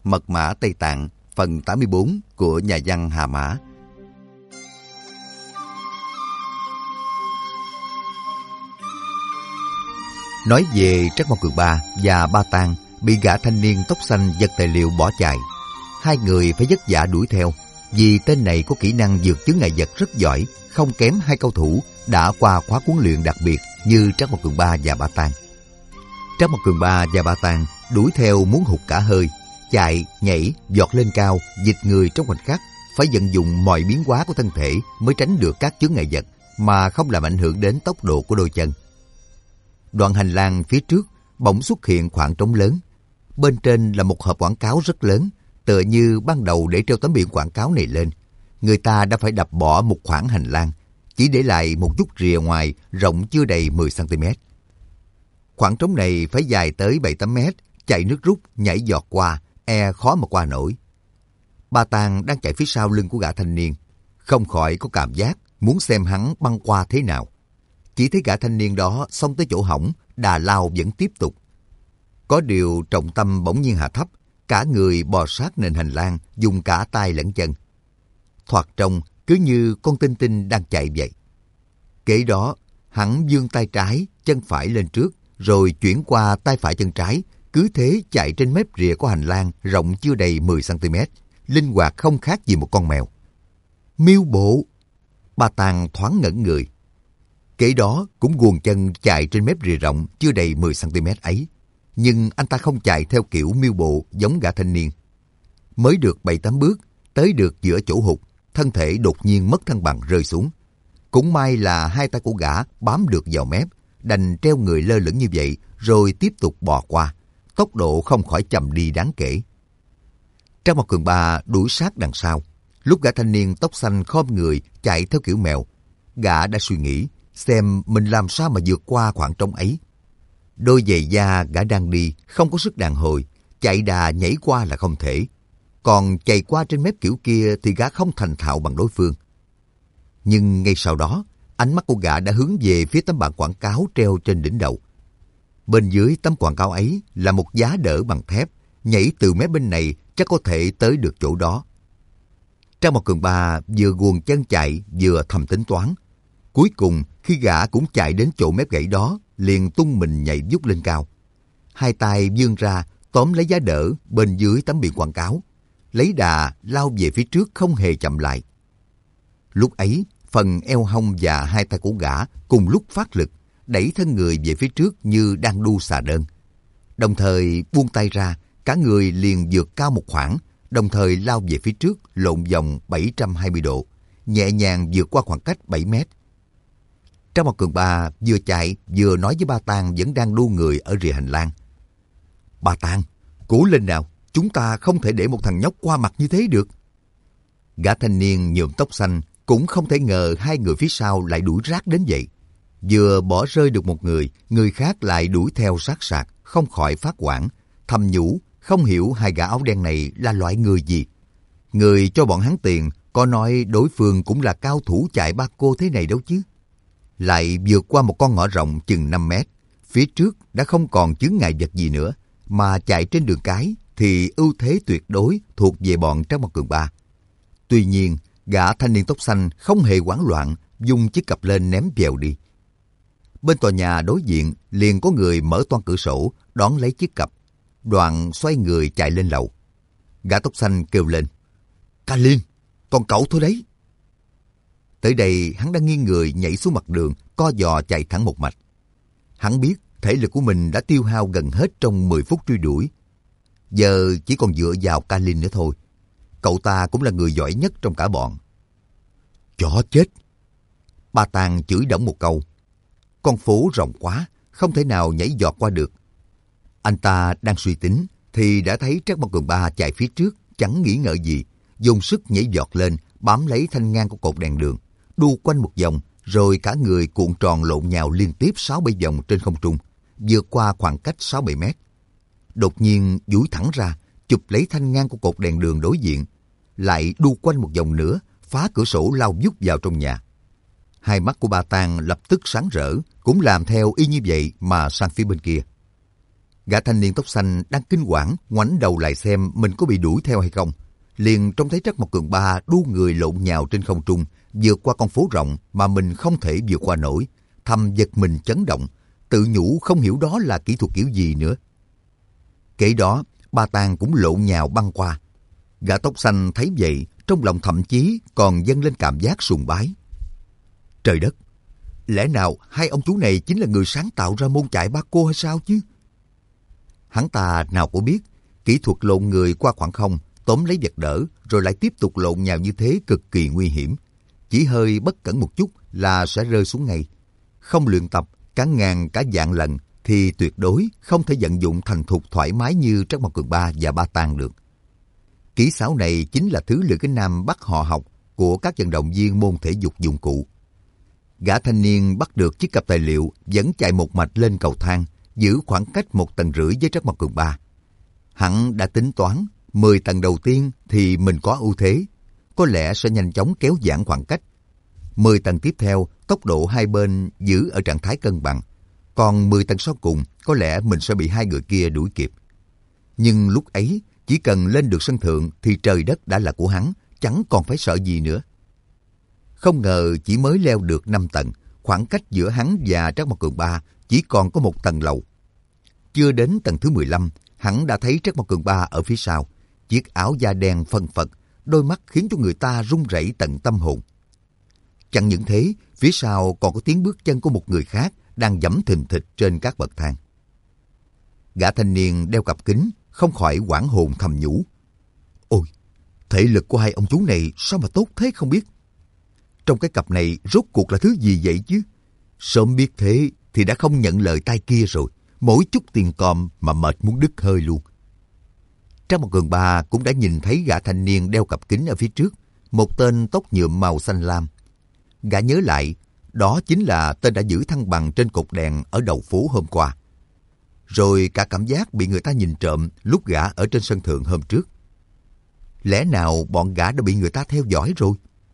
Mật mã Tây Tạng, phần 84 của nhà văn Hà Mã. Nói về Trắc Mộc Cường Ba và Ba Tang bị gã thanh niên tóc xanh giật tài liệu bỏ chạy. Hai người phải vất vả đuổi theo, vì tên này có kỹ năng vượt chướng ngại vật rất giỏi, không kém hai cao thủ đã qua khóa huấn luyện đặc biệt như Trắc Mộc Cường Ba và Ba Tang. Trắc Mộc Cường Ba và Ba Tang đuổi theo muốn hụt cả hơi, chạy, nhảy, giọt lên cao, dịch người trong khoảnh khắc, phải vận dụng mọi biến hóa của thân thể mới tránh được các chướng ngại vật mà không làm ảnh hưởng đến tốc độ của đôi chân. Đoạn hành lang phía trước bỗng xuất hiện khoảng trống lớn. Bên trên là một hộp quảng cáo rất lớn, tựa như ban đầu để treo tấm biển quảng cáo này lên, người ta đã phải đập bỏ một khoảng hành lang, chỉ để lại một chút rìa ngoài rộng chưa đầy 10 cm. Khoảng trống này phải dài tới 7-8 mét, chạy nước rút, nhảy giọt qua, khó mà qua nổi. Ba Tang đang chạy phía sau lưng của gã thanh niên, không khỏi có cảm giác muốn xem hắn băng qua thế nào. Chỉ thấy gã thanh niên đó xông tới chỗ hỏng, đà lao vẫn tiếp tục. Có điều trọng tâm bỗng nhiên hạ thấp, cả người bò sát nền hành lang, dùng cả tay lẫn chân. Thoạt trông cứ như con tinh tinh đang chạy vậy. Kế đó, hắn giương tay trái, chân phải lên trước, rồi chuyển qua tay phải chân trái, cứ thế chạy trên mép rìa của hành lang rộng chưa đầy 10 cm, linh hoạt không khác gì một con mèo. Miêu bộ! Ba Tang thoáng ngẩn người. Kế đó cũng guồng chân chạy trên mép rìa rộng chưa đầy 10 cm ấy. Nhưng anh ta không chạy theo kiểu miêu bộ giống gã thanh niên. Mới được 7-8 bước, tới được giữa chỗ hụt, thân thể đột nhiên mất thăng bằng rơi xuống. Cũng may là hai tay của gã bám được vào mép, đành treo người lơ lửng như vậy rồi tiếp tục bò qua. Tốc độ không khỏi chậm đi đáng kể. Trắc Mộc Cường Ba đuổi sát đằng sau. Lúc gã thanh niên tóc xanh khom người chạy theo kiểu mèo, gã đã suy nghĩ xem mình làm sao mà vượt qua khoảng trống ấy. Đôi giày da gã đang đi không có sức đàn hồi, chạy đà nhảy qua là không thể. Còn chạy qua trên mép kiểu kia thì gã không thành thạo bằng đối phương. Nhưng ngay sau đó, ánh mắt của gã đã hướng về phía tấm bảng quảng cáo treo trên đỉnh đầu. Bên dưới tấm quảng cáo ấy là một giá đỡ bằng thép, nhảy từ mép bên này chắc có thể tới được chỗ đó. Trắc Mộc Cường Ba vừa guồng chân chạy vừa thầm tính toán. Cuối cùng khi gã cũng chạy đến chỗ mép gãy đó, liền tung mình nhảy vút lên cao. Hai tay vươn ra tóm lấy giá đỡ bên dưới tấm biển quảng cáo, lấy đà lao về phía trước không hề chậm lại. Lúc ấy, phần eo hông và hai tay của gã cùng lúc phát lực, đẩy thân người về phía trước như đang đu xà đơn. Đồng thời buông tay ra, cả người liền vượt cao một khoảng, đồng thời lao về phía trước lộn vòng 720 độ, nhẹ nhàng vượt qua khoảng cách 7 mét. Trắc Mộc Cường Ba vừa chạy vừa nói với Ba Tang vẫn đang đu người ở rìa hành lang. Ba Tang, cố lên nào, chúng ta không thể để một thằng nhóc qua mặt như thế được. Gã thanh niên nhuộm tóc xanh cũng không thể ngờ hai người phía sau lại đuổi rát đến vậy. Vừa bỏ rơi được một người khác lại đuổi theo sát sạt, không khỏi phát hoảng, thầm nhủ không hiểu hai gã áo đen này là loại người gì. Người cho bọn hắn tiền có nói đối phương cũng là cao thủ chạy ba cô thế này đâu chứ. Lại vượt qua một con ngõ rộng chừng 5 mét, phía trước đã không còn chướng ngại vật gì nữa, mà chạy trên đường cái thì ưu thế tuyệt đối thuộc về bọn Trắc Mộc Cường Ba. Tuy nhiên, gã thanh niên tóc xanh không hề hoảng loạn, dùng chiếc cặp lên ném vèo đi. Bên tòa nhà đối diện liền có người mở toang cửa sổ đón lấy chiếc cặp, đoạn xoay người chạy lên lầu. Gã tóc xanh kêu lên: Ca Liên, còn cậu thôi đấy. Tới đây hắn đã nghiêng người nhảy xuống mặt đường, co giò chạy thẳng một mạch. Hắn biết thể lực của mình đã tiêu hao gần hết trong 10 phút truy đuổi. Giờ chỉ còn dựa vào Ca Liên nữa thôi. Cậu ta cũng là người giỏi nhất trong cả bọn. Chó chết! Ba Tang chửi đổng một câu. Con phố rộng quá, không thể nào nhảy giọt qua được. Anh ta đang suy tính thì đã thấy Trắc Mộc Cường Ba chạy phía trước, chẳng nghĩ ngợi gì, dùng sức nhảy giọt lên, bám lấy thanh ngang của cột đèn đường, đu quanh một vòng, rồi cả người cuộn tròn lộn nhào liên tiếp 6-7 vòng trên không trung, vượt qua khoảng cách 6-7 mét. Đột nhiên duỗi thẳng ra, chụp lấy thanh ngang của cột đèn đường đối diện, lại đu quanh một vòng nữa, phá cửa sổ lao vút vào trong nhà. Hai mắt của Ba Tang lập tức sáng rỡ, cũng làm theo y như vậy mà sang phía bên kia. Gã thanh niên tóc xanh đang kinh hoảng ngoảnh đầu lại xem mình có bị đuổi theo hay không. Liền trông thấy Trắc Mộc Cường Ba đu người lộn nhào trên không trung, vượt qua con phố rộng mà mình không thể vượt qua nổi. Thầm giật mình chấn động, tự nhủ không hiểu đó là kỹ thuật kiểu gì nữa. Kể đó, Ba Tang cũng lộn nhào băng qua. Gã tóc xanh thấy vậy, trong lòng thậm chí còn dâng lên cảm giác sùng bái. Trời đất! Lẽ nào hai ông chú này chính là người sáng tạo ra môn chạy ba cô hay sao chứ? Hắn ta nào có biết, kỹ thuật lộn người qua khoảng không, tóm lấy vật đỡ, rồi lại tiếp tục lộn nhào như thế cực kỳ nguy hiểm. Chỉ hơi bất cẩn một chút là sẽ rơi xuống ngay. Không luyện tập cả ngàn cả vạn lần thì tuyệt đối không thể vận dụng thành thục thoải mái như Trắc Mộc Cường Ba và Ba Tang được. Kỹ xảo này chính là thứ Lữ Cái Nam bắt họ học của các vận động viên môn thể dục dụng cụ. Gã thanh niên bắt được chiếc cặp tài liệu vẫn chạy một mạch lên cầu thang, giữ khoảng cách 1,5 tầng với Trắc Mộc Cường Ba. Hắn đã tính toán 10 tầng đầu tiên thì mình có ưu thế, có lẽ sẽ nhanh chóng kéo giãn khoảng cách. 10 tầng tiếp theo, tốc độ hai bên giữ ở trạng thái cân bằng, còn 10 tầng sau cùng có lẽ mình sẽ bị hai người kia đuổi kịp. Nhưng lúc ấy, chỉ cần lên được sân thượng thì trời đất đã là của hắn, chẳng còn phải sợ gì nữa. Không ngờ chỉ mới leo được 5 tầng, khoảng cách giữa hắn và Trắc Mộc Cường Ba chỉ còn có 1 tầng lầu. Chưa đến tầng thứ 15, hắn đã thấy Trắc Mộc Cường Ba ở phía sau. Chiếc áo da đen phân phật, đôi mắt khiến cho người ta run rẩy tận tâm hồn. Chẳng những thế, phía sau còn có tiếng bước chân của một người khác đang giẫm thình thịch trên các bậc thang. Gã thanh niên đeo cặp kính, không khỏi hoảng hồn thầm nhủ. Ôi, thể lực của hai ông chú này sao mà tốt thế không biết. Trong cái cặp này rốt cuộc là thứ gì vậy chứ? Sớm biết thế thì đã không nhận lời tay kia rồi. Mỗi chút tiền còm mà mệt muốn đứt hơi luôn. Trắc Mộc Cường Ba cũng đã nhìn thấy gã thanh niên đeo cặp kính ở phía trước, một tên tóc nhuộm màu xanh lam. Gã nhớ lại, đó chính là tên đã giữ thăng bằng trên cột đèn ở đầu phố hôm qua. Rồi cả cảm giác bị người ta nhìn trộm lúc gã ở trên sân thượng hôm trước. Lẽ nào bọn gã đã bị người ta theo dõi rồi?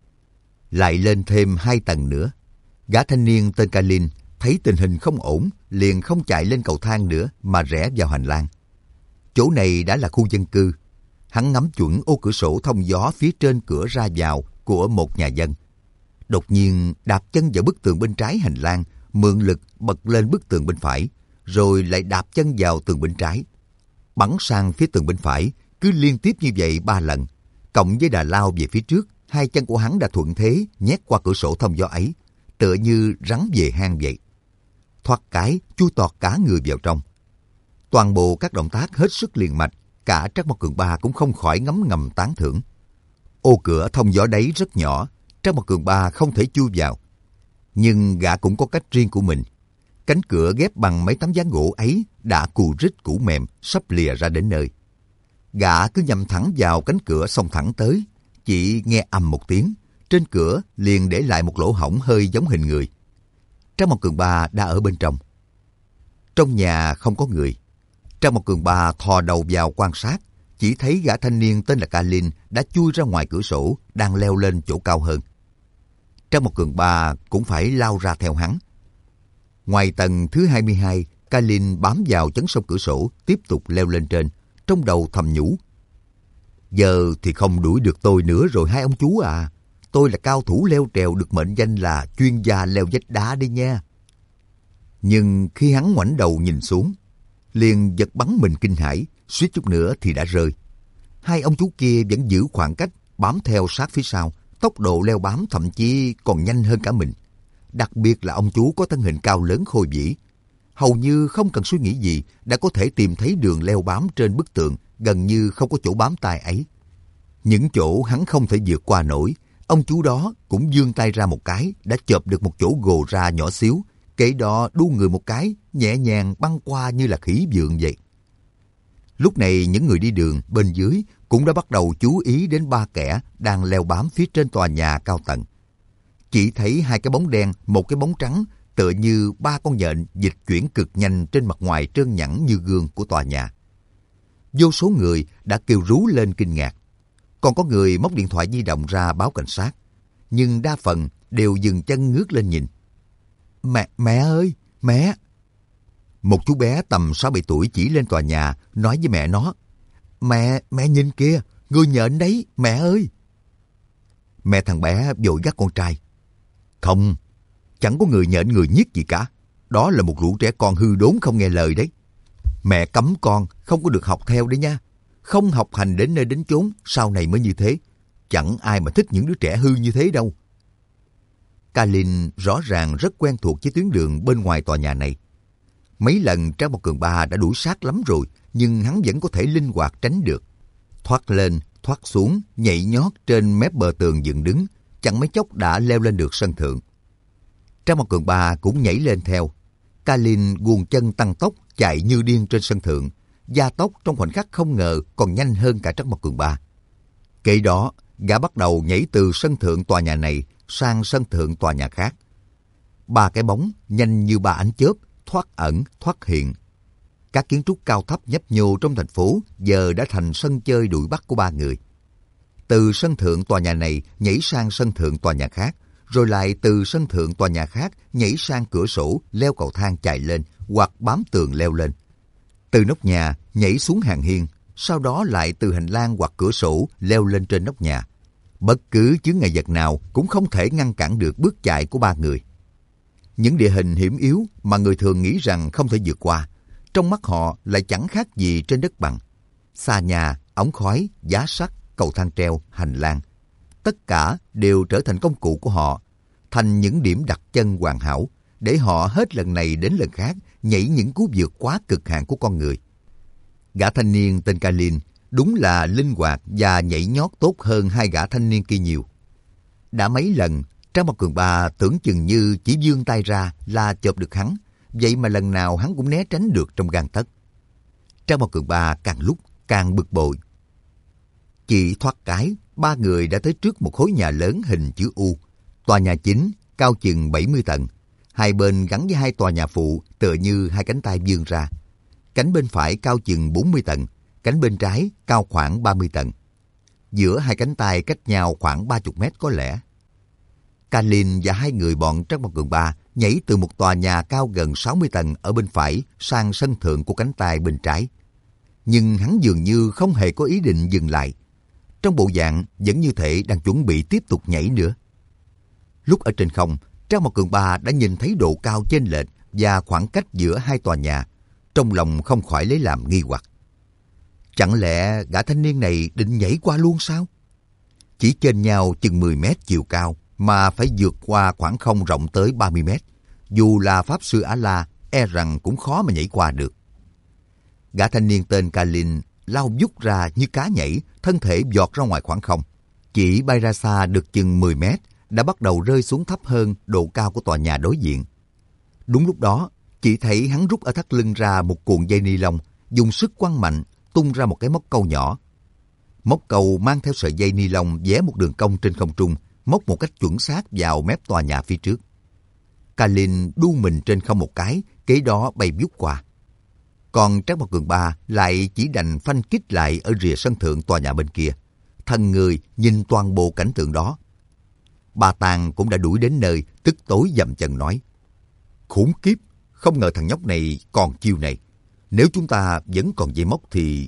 Lại lên thêm 2 tầng nữa. Gã thanh niên tên Kalin thấy tình hình không ổn, liền không chạy lên cầu thang nữa mà rẽ vào hành lang. Chỗ này đã là khu dân cư. Hắn ngắm chuẩn ô cửa sổ thông gió phía trên cửa ra vào của một nhà dân. Đột nhiên đạp chân vào bức tường bên trái hành lang, mượn lực bật lên bức tường bên phải, rồi lại đạp chân vào tường bên trái. Bắn sang phía tường bên phải, cứ liên tiếp như vậy 3 lần. Cộng với đà lao về phía trước, hai chân của hắn đã thuận thế nhét qua cửa sổ thông gió ấy, tựa như rắn về hang vậy. Thoát cái, chui tọt cả người vào trong. Toàn bộ các động tác hết sức liền mạch, cả Trắc Mộc Cường Ba cũng không khỏi ngấm ngầm tán thưởng. Ô cửa thông gió đấy rất nhỏ, Trắc Mộc Cường Ba không thể chui vào. Nhưng gã cũng có cách riêng của mình. Cánh cửa ghép bằng mấy tấm ván gỗ ấy đã cù rích cũ mềm, sắp lìa ra đến nơi. Gã cứ nhắm thẳng vào cánh cửa xông thẳng tới, chỉ nghe ầm một tiếng, trên cửa liền để lại một lỗ hổng hơi giống hình người. Trắc Mộc Cường Ba đã ở bên trong. Trong nhà không có người. Trắc Mộc Cường Ba thò đầu vào quan sát, chỉ thấy gã thanh niên tên là Kalin đã chui ra ngoài cửa sổ, đang leo lên chỗ cao hơn. Trắc Mộc Cường Ba cũng phải lao ra theo hắn. Ngoài tầng thứ 22, Kalin bám vào chắn song cửa sổ, tiếp tục leo lên trên, trong đầu thầm nhủ. Giờ thì không đuổi được tôi nữa rồi hai ông chú à. Tôi là cao thủ leo trèo được mệnh danh là chuyên gia leo vách đá đấy nha. Nhưng khi hắn ngoảnh đầu nhìn xuống, liền giật bắn mình kinh hãi, suýt chút nữa thì đã rơi. Hai ông chú kia vẫn giữ khoảng cách, bám theo sát phía sau, tốc độ leo bám thậm chí còn nhanh hơn cả mình. Đặc biệt là ông chú có thân hình cao lớn khôi vĩ, hầu như không cần suy nghĩ gì đã có thể tìm thấy đường leo bám trên bức tường, gần như không có chỗ bám tay ấy. Những chỗ hắn không thể vượt qua nổi, ông chú đó cũng vươn tay ra một cái, đã chộp được một chỗ gồ ra nhỏ xíu, kế đó đu người một cái, nhẹ nhàng băng qua như là khỉ vượn vậy. Lúc này những người đi đường bên dưới cũng đã bắt đầu chú ý đến 3 kẻ đang leo bám phía trên tòa nhà cao tầng. Chỉ thấy 2 cái bóng đen, một cái bóng trắng, tựa như 3 con nhện dịch chuyển cực nhanh trên mặt ngoài trơn nhẵn như gương của tòa nhà. Vô số người đã kêu rú lên kinh ngạc. Còn có người móc điện thoại di động ra báo cảnh sát, nhưng đa phần đều dừng chân ngước lên nhìn. Mẹ ơi, mẹ! Một chú bé tầm 6-7 tuổi chỉ lên tòa nhà, nói với mẹ nó: Mẹ nhìn kìa, người nhện đấy, mẹ ơi! Mẹ thằng bé vội gắt con trai: Không, chẳng có người nhện người nhiếc gì cả. Đó là một lũ trẻ con hư đốn không nghe lời đấy. Mẹ cấm con không có được học theo đấy nha. Không học hành đến nơi đến chốn, sau này mới như thế. Chẳng ai mà thích những đứa trẻ hư như thế đâu. Kalin rõ ràng rất quen thuộc với tuyến đường bên ngoài tòa nhà này. Mấy lần Trang Một Cường Ba đã đuổi sát lắm rồi, nhưng hắn vẫn có thể linh hoạt tránh được. Thoát lên, thoát xuống, nhảy nhót trên mép bờ tường dựng đứng, chẳng mấy chốc đã leo lên được sân thượng. Trang Một Cường Ba cũng nhảy lên theo. Kalin guồng chân tăng tốc chạy như điên trên sân thượng, gia tốc trong khoảnh khắc không ngờ còn nhanh hơn cả Trang Một Cường Ba. Kể đó, gã bắt đầu nhảy từ sân thượng tòa nhà này sang sân thượng tòa nhà khác. 3 cái bóng nhanh như 3 ánh chớp, thoát ẩn, thoát hiện. Các kiến trúc cao thấp nhấp nhô trong thành phố giờ đã thành sân chơi đuổi bắt của 3 người. Từ sân thượng tòa nhà này nhảy sang sân thượng tòa nhà khác, rồi lại từ sân thượng tòa nhà khác nhảy sang cửa sổ, leo cầu thang chạy lên hoặc bám tường leo lên. Từ nóc nhà nhảy xuống hàng hiên, sau đó lại từ hành lang hoặc cửa sổ leo lên trên nóc nhà. Bất cứ chướng ngại vật nào cũng không thể ngăn cản được bước chạy của 3 người. Những địa hình hiểm yếu mà người thường nghĩ rằng không thể vượt qua, trong mắt họ lại chẳng khác gì trên đất bằng. Xà nhà, ống khói, giá sắt, cầu thang treo, hành lang, tất cả đều trở thành công cụ của họ, thành những điểm đặt chân hoàn hảo để họ hết lần này đến lần khác nhảy những cú vượt quá cực hạn của con người. Gã thanh niên tên Kalin đúng là linh hoạt và nhảy nhót tốt hơn 2 gã thanh niên kia nhiều. Đã mấy lần Trang Một Cường Ba tưởng chừng như chỉ vươn tay ra là chộp được hắn, vậy mà lần nào hắn cũng né tránh được trong gang tấc. Trang Một Cường Ba càng lúc càng bực bội. Chỉ thoát cái, 3 người đã tới trước một khối nhà lớn hình chữ U. Tòa nhà chính cao chừng 70 tầng, hai bên gắn với 2 tòa nhà phụ tựa như 2 cánh tay vươn ra. Cánh bên phải cao chừng 40 tầng, cánh bên trái cao khoảng 30 tầng. Giữa 2 cánh tay cách nhau khoảng 30 mét có lẽ. Kalin và 2 người bọn Trang Một Cường Ba nhảy từ một tòa nhà cao gần 60 tầng ở bên phải sang sân thượng của cánh tay bên trái. Nhưng hắn dường như không hề có ý định dừng lại. Trong bộ dạng vẫn như thể đang chuẩn bị tiếp tục nhảy nữa. Lúc ở trên không, Trang Một Cường Ba đã nhìn thấy độ cao chênh lệch và khoảng cách giữa 2 tòa nhà. Trong lòng không khỏi lấy làm nghi hoặc. Chẳng lẽ gã thanh niên này định nhảy qua luôn sao? Chỉ chênh nhau chừng 10 mét chiều cao mà phải vượt qua khoảng không rộng tới 30 mét. Dù là Pháp Sư A-La, e rằng cũng khó mà nhảy qua được. Gã thanh niên tên Kalin lao vút ra như cá nhảy, thân thể giọt ra ngoài khoảng không. Chỉ bay ra xa được chừng 10 mét, đã bắt đầu rơi xuống thấp hơn độ cao của tòa nhà đối diện. Đúng lúc đó, chỉ thấy hắn rút ở thắt lưng ra một cuộn dây ni lông, dùng sức quăng mạnh, tung ra một cái móc câu nhỏ. Móc câu mang theo sợi dây ni lông vẽ một đường cong trên không trung, móc một cách chuẩn xác vào mép tòa nhà phía trước. Kalin đu mình trên không một cái, kế đó bay vút qua. Còn Trang Một Cường Ba lại chỉ đành phanh kích lại ở rìa sân thượng tòa nhà bên kia. Thân người nhìn toàn bộ cảnh tượng đó. Bà Tàng cũng đã đuổi đến nơi, tức tối dậm chân nói: Khủng khiếp, không ngờ thằng nhóc này còn chiêu này. Nếu chúng ta vẫn còn dây móc thì...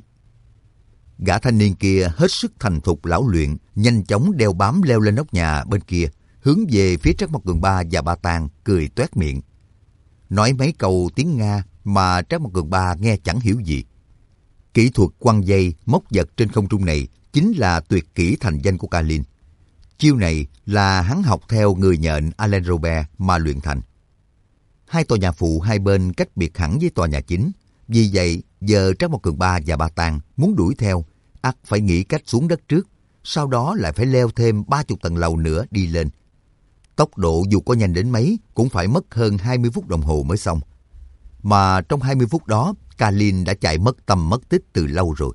Gã thanh niên kia hết sức thành thục lão luyện, nhanh chóng đeo bám leo lên nóc nhà bên kia, hướng về phía Trác Mộc Cường Ba và Ba Tàng, cười toét miệng. Nói mấy câu tiếng Nga mà Trác Mộc Cường Ba nghe chẳng hiểu gì. Kỹ thuật quăng dây, móc vật trên không trung này chính là tuyệt kỹ thành danh của Kalin. Chiêu này là hắn học theo người nhện Alain Robert mà luyện thành. Hai tòa nhà phụ hai bên cách biệt hẳn với tòa nhà chính. Vì vậy, giờ Trác Mộc Cường Ba và Ba Tàng muốn đuổi theo, ắt phải nghĩ cách xuống đất trước, sau đó lại phải leo thêm 30 tầng lầu nữa đi lên. Tốc độ dù có nhanh đến mấy cũng phải mất hơn 20 phút đồng hồ mới xong. Mà trong 20 phút đó, Kalin đã chạy mất tầm mất tích từ lâu rồi.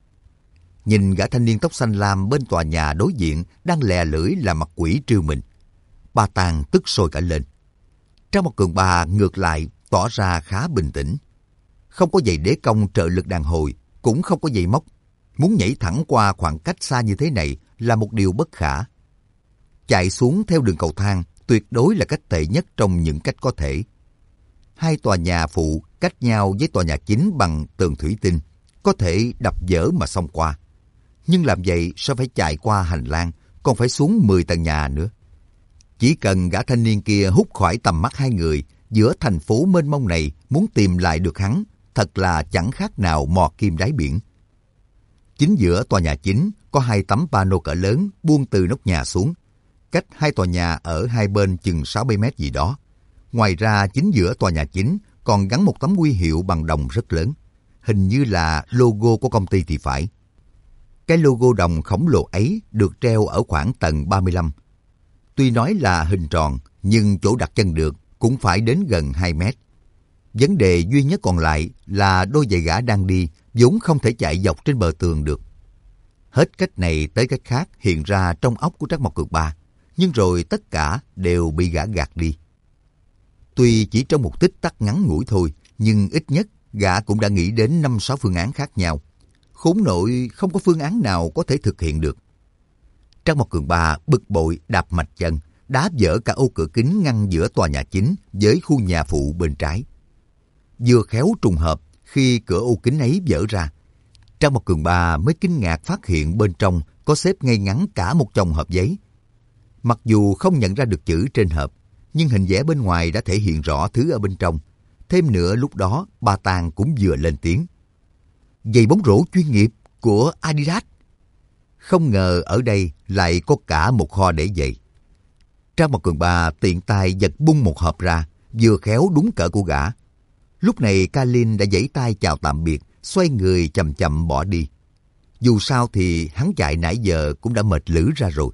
Nhìn gã thanh niên tóc xanh lam bên tòa nhà đối diện đang lè lưỡi làm mặt quỷ trêu mình, Ba Tàng tức sôi cả lên. Trác Mộc Cường Ba ngược lại tỏ ra khá bình tĩnh. Không có giày đế công trợ lực đàn hồi, cũng không có giày móc. Muốn nhảy thẳng qua khoảng cách xa như thế này là một điều bất khả. Chạy xuống theo đường cầu thang tuyệt đối là cách tệ nhất trong những cách có thể. hai tòa nhà phụ cách nhau với tòa nhà chính bằng tường thủy tinh, có thể đập dỡ mà xông qua. Nhưng làm vậy sẽ phải chạy qua hành lang, còn phải xuống 10 tầng nhà nữa. Chỉ cần gã thanh niên kia hút khỏi tầm mắt hai người, giữa thành phố mênh mông này muốn tìm lại được hắn, thật là chẳng khác nào mò kim đáy biển. Chính giữa tòa nhà chính có hai tấm pano cỡ lớn buông từ nóc nhà xuống, cách hai tòa nhà ở hai bên chừng 60 mét gì đó. Ngoài ra, chính giữa tòa nhà chính còn gắn một tấm huy hiệu bằng đồng rất lớn, hình như là logo của công ty thì phải. Cái logo đồng khổng lồ ấy được treo ở khoảng tầng 35. Tuy nói là hình tròn, nhưng chỗ đặt chân được cũng phải đến gần 2 mét. Vấn đề duy nhất còn lại là đôi giày gã đang đi vốn không thể chạy dọc trên bờ tường được. Hết cách này tới cách khác hiện ra trong óc của Trắc Mộc Cường Ba, nhưng rồi tất cả đều bị gã gạt đi. Tuy chỉ trong một tích tắc ngắn ngủi thôi, nhưng ít nhất gã cũng đã nghĩ đến 5-6 phương án khác nhau. Khốn nội không có phương án nào có thể thực hiện được. Trắc Mộc Cường Ba bực bội đạp mạch chân, đá vỡ cả ô cửa kính ngăn giữa tòa nhà chính với khu nhà phụ bên trái. Vừa khéo trùng hợp khi cửa ô kính ấy vỡ ra, Trắc Mộc Cường Ba mới kinh ngạc phát hiện bên trong có xếp ngay ngắn cả một chồng hộp giấy. Mặc dù không nhận ra được chữ trên hộp, nhưng hình vẽ bên ngoài đã thể hiện rõ thứ ở bên trong. Thêm nữa lúc đó Ba Tàng cũng vừa lên tiếng. Giày bóng rổ chuyên nghiệp của Adidas. Không ngờ ở đây lại có cả một kho để giày. Trắc Mộc Cường Ba tiện tay giật bung một hộp ra, vừa khéo đúng cỡ của gã. Lúc này Kalin đã giãy tay chào tạm biệt, xoay người chậm chậm bỏ đi. Dù sao thì hắn chạy nãy giờ cũng đã mệt lử ra rồi.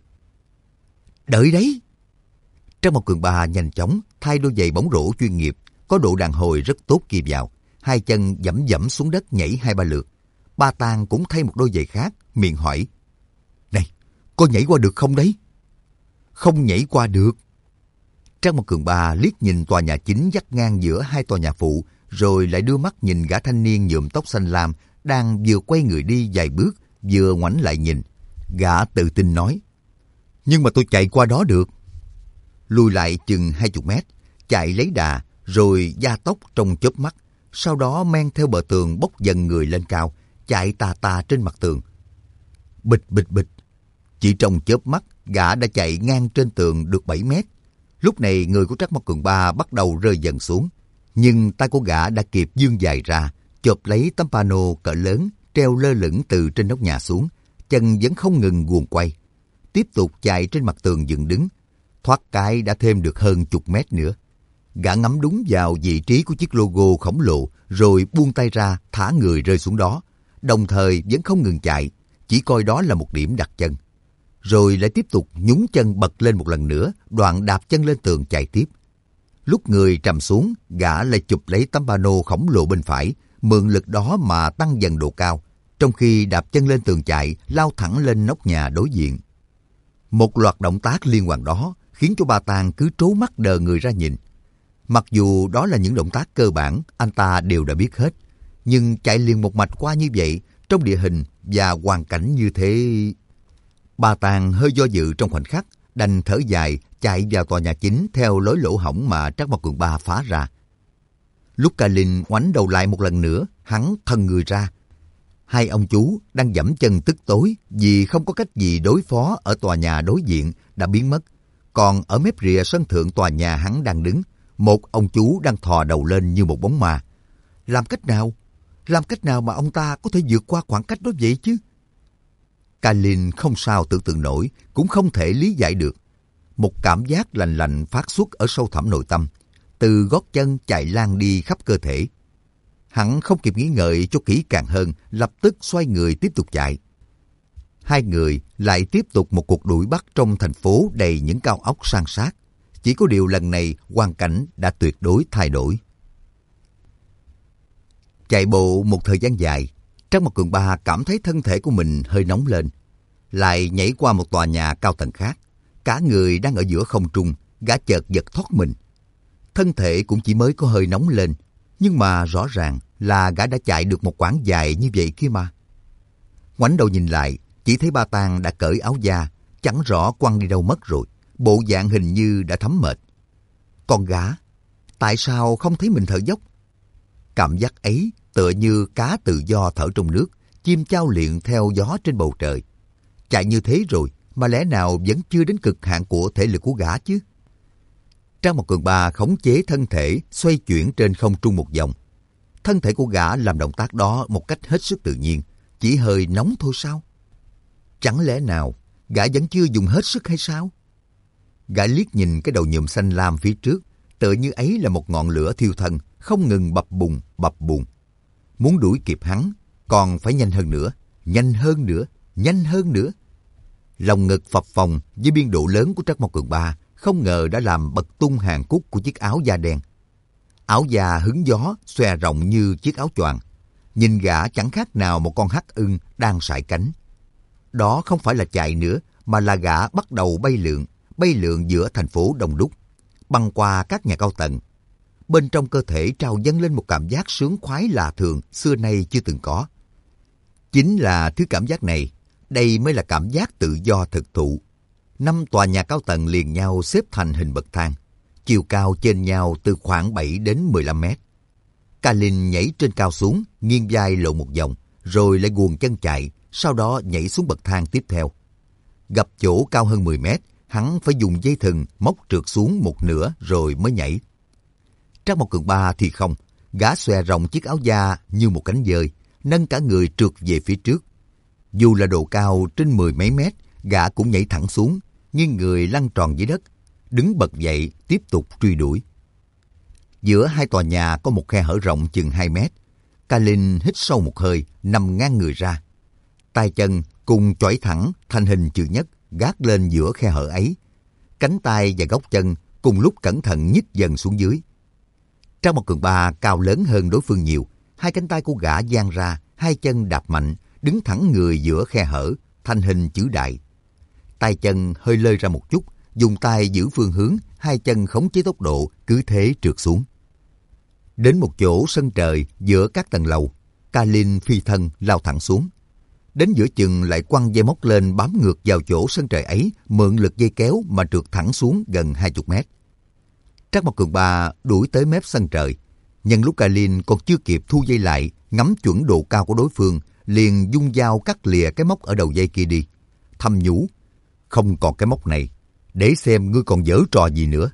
Đợi đấy! Trắc Mộc Cường Ba nhanh chóng thay đôi giày bóng rổ chuyên nghiệp, có độ đàn hồi rất tốt kia vào. Hai chân dẫm dẫm xuống đất nhảy 2-3 lượt. Ba Tàng cũng thay một đôi giày khác, miệng hỏi. Này, có nhảy qua được không đấy? Không nhảy qua được. Trắc Mộc Cường Ba liếc nhìn tòa nhà chính dắt ngang giữa hai tòa nhà phụ, rồi lại đưa mắt nhìn gã thanh niên nhuộm tóc xanh lam đang vừa quay người đi vài bước, vừa ngoảnh lại nhìn. Gã tự tin nói. Nhưng mà tôi chạy qua đó được. Lùi lại chừng 20 mét, chạy lấy đà, rồi gia tốc trong chớp mắt. Sau đó men theo bờ tường bốc dần người lên cao, chạy tà tà trên mặt tường. Bịch bịch bịch. Chỉ trong chớp mắt, gã đã chạy ngang trên tường được 7 mét. Lúc này người của Trắc Mộc Cường Ba bắt đầu rơi dần xuống. Nhưng tay của gã đã kịp vươn dài ra, chộp lấy tấm pano cỡ lớn, treo lơ lửng từ trên nóc nhà xuống. Chân vẫn không ngừng guồng quay. Tiếp tục chạy trên mặt tường dựng đứng. Thoát cái đã thêm được hơn chục mét nữa. Gã ngắm đúng vào vị trí của chiếc logo khổng lồ, rồi buông tay ra, thả người rơi xuống đó. Đồng thời vẫn không ngừng chạy, chỉ coi đó là một điểm đặt chân. Rồi lại tiếp tục nhún chân bật lên một lần nữa, đoạn đạp chân lên tường chạy tiếp. Lúc người trầm xuống, gã lại chụp lấy tấm pano khổng lồ bên phải, mượn lực đó mà tăng dần độ cao, trong khi đạp chân lên tường chạy, lao thẳng lên nóc nhà đối diện. Một loạt động tác liên hoàn đó khiến cho Ba Tàng cứ trố mắt đờ người ra nhìn. Mặc dù đó là những động tác cơ bản, anh ta đều đã biết hết. Nhưng chạy liền một mạch qua như vậy, trong địa hình và hoàn cảnh như thế... Ba Tàng hơi do dự trong khoảnh khắc, đành thở dài chạy vào tòa nhà chính theo lối lỗ hổng mà Trắc Mộc Cường Ba phá ra. Lúc Kalin ngoảnh đầu lại một lần nữa, hắn thân người ra. Hai ông chú đang giẫm chân tức tối vì không có cách gì đối phó ở tòa nhà đối diện đã biến mất. Còn ở mép rìa sân thượng tòa nhà hắn đang đứng, một ông chú đang thò đầu lên như một bóng ma. Làm cách nào? Làm cách nào mà ông ta có thể vượt qua khoảng cách đó vậy chứ? Kalin không sao tưởng tượng nổi, cũng không thể lý giải được. Một cảm giác lành lạnh phát xuất ở sâu thẳm nội tâm, từ gót chân chạy lan đi khắp cơ thể. Hắn không kịp nghĩ ngợi cho kỹ càng hơn, lập tức xoay người tiếp tục chạy. Hai người lại tiếp tục một cuộc đuổi bắt trong thành phố đầy những cao ốc san sát. Chỉ có điều lần này hoàn cảnh đã tuyệt đối thay đổi. Chạy bộ một thời gian dài, Trắc Mộc Cường Ba cảm thấy thân thể của mình hơi nóng lên. Lại nhảy qua một tòa nhà cao tầng khác. Cả người đang ở giữa không trung, gã chợt giật thoát mình. Thân thể cũng chỉ mới có hơi nóng lên, nhưng mà rõ ràng là gã đã chạy được một quãng dài như vậy kia mà. Ngoảnh đầu nhìn lại, chỉ thấy Ba Tàng đã cởi áo da, chẳng rõ quăng đi đâu mất rồi, bộ dạng hình như đã thấm mệt. Con gã, Tại sao không thấy mình thở dốc? Cảm giác ấy tựa như cá tự do thở trong nước, chim chao luyện theo gió trên bầu trời. Chạy như thế rồi mà lẽ nào vẫn chưa đến cực hạn của thể lực của gã chứ? Trang Mộc Cường Ba khống chế thân thể xoay chuyển trên không trung một vòng. Thân thể của gã làm động tác đó một cách hết sức tự nhiên, chỉ hơi nóng thôi sao? Chẳng lẽ nào gã vẫn chưa dùng hết sức hay sao? Gã liếc nhìn cái đầu nhuộm xanh lam phía trước, tựa như ấy là một ngọn lửa thiêu thân, không ngừng bập bùng bập bùng. Muốn đuổi kịp hắn, còn phải nhanh hơn nữa, nhanh hơn nữa, nhanh hơn nữa. Lòng ngực phập phồng với biên độ lớn của Trắc Mộc Cường Ba không ngờ đã làm bật tung hàng cúc của chiếc áo da đen. Áo da hứng gió, xòe rộng như chiếc áo choàng. Nhìn gã chẳng khác nào một con hắc ưng đang sải cánh. Đó không phải là chạy nữa, mà là gã bắt đầu bay lượn giữa thành phố đông đúc, băng qua các nhà cao tầng. Bên trong cơ thể trào dâng lên một cảm giác sướng khoái lạ thường, xưa nay chưa từng có. Chính là thứ cảm giác này, đây mới là cảm giác tự do thực thụ. 5 tòa nhà cao tầng liền nhau xếp thành hình bậc thang, chiều cao trên nhau từ khoảng 7 đến 15 mét. Kalin nhảy trên cao xuống, nghiêng vai lộ một vòng, rồi lại guồng chân chạy, sau đó nhảy xuống bậc thang tiếp theo. Gặp chỗ cao hơn 10 mét, hắn phải dùng dây thừng móc trượt xuống một nửa rồi mới nhảy. Trắc Mộc Cường Ba thì không, gã xòe rộng chiếc áo da như một cánh dơi, nâng cả người trượt về phía trước. Dù là độ cao trên 10 mấy mét, gã cũng nhảy thẳng xuống, nghiêng người lăn tròn dưới đất, đứng bật dậy tiếp tục truy đuổi. Giữa hai tòa nhà có một khe hở rộng chừng 2 mét. Kalin hít sâu một hơi, nằm ngang người ra. Tay chân cùng chỏi thẳng thành hình chữ nhất gác lên giữa khe hở ấy. Cánh tay và góc chân cùng lúc cẩn thận nhích dần xuống dưới. Trang Mộc Cường Ba cao lớn hơn đối phương nhiều. Hai cánh tay của gã dang ra, hai chân đạp mạnh, đứng thẳng người giữa khe hở, thành hình chữ đại. Tay chân hơi lơi ra một chút, dùng tay giữ phương hướng, hai chân khống chế tốc độ, cứ thế trượt xuống. Đến một chỗ sân trời giữa các tầng lầu, Kalin phi thân lao thẳng xuống. Đến giữa chừng lại quăng dây móc lên bám ngược vào chỗ sân trời ấy, mượn lực dây kéo mà trượt thẳng xuống gần 20 mét. Trắc Mộc Cường Ba đuổi tới mép sân trời. Nhân lúc Kalin còn chưa kịp thu dây lại, ngắm chuẩn độ cao của đối phương, liền dung dao cắt lìa cái móc ở đầu dây kia đi. Thầm nhủ, không còn cái móc này, để xem ngươi còn giở trò gì nữa.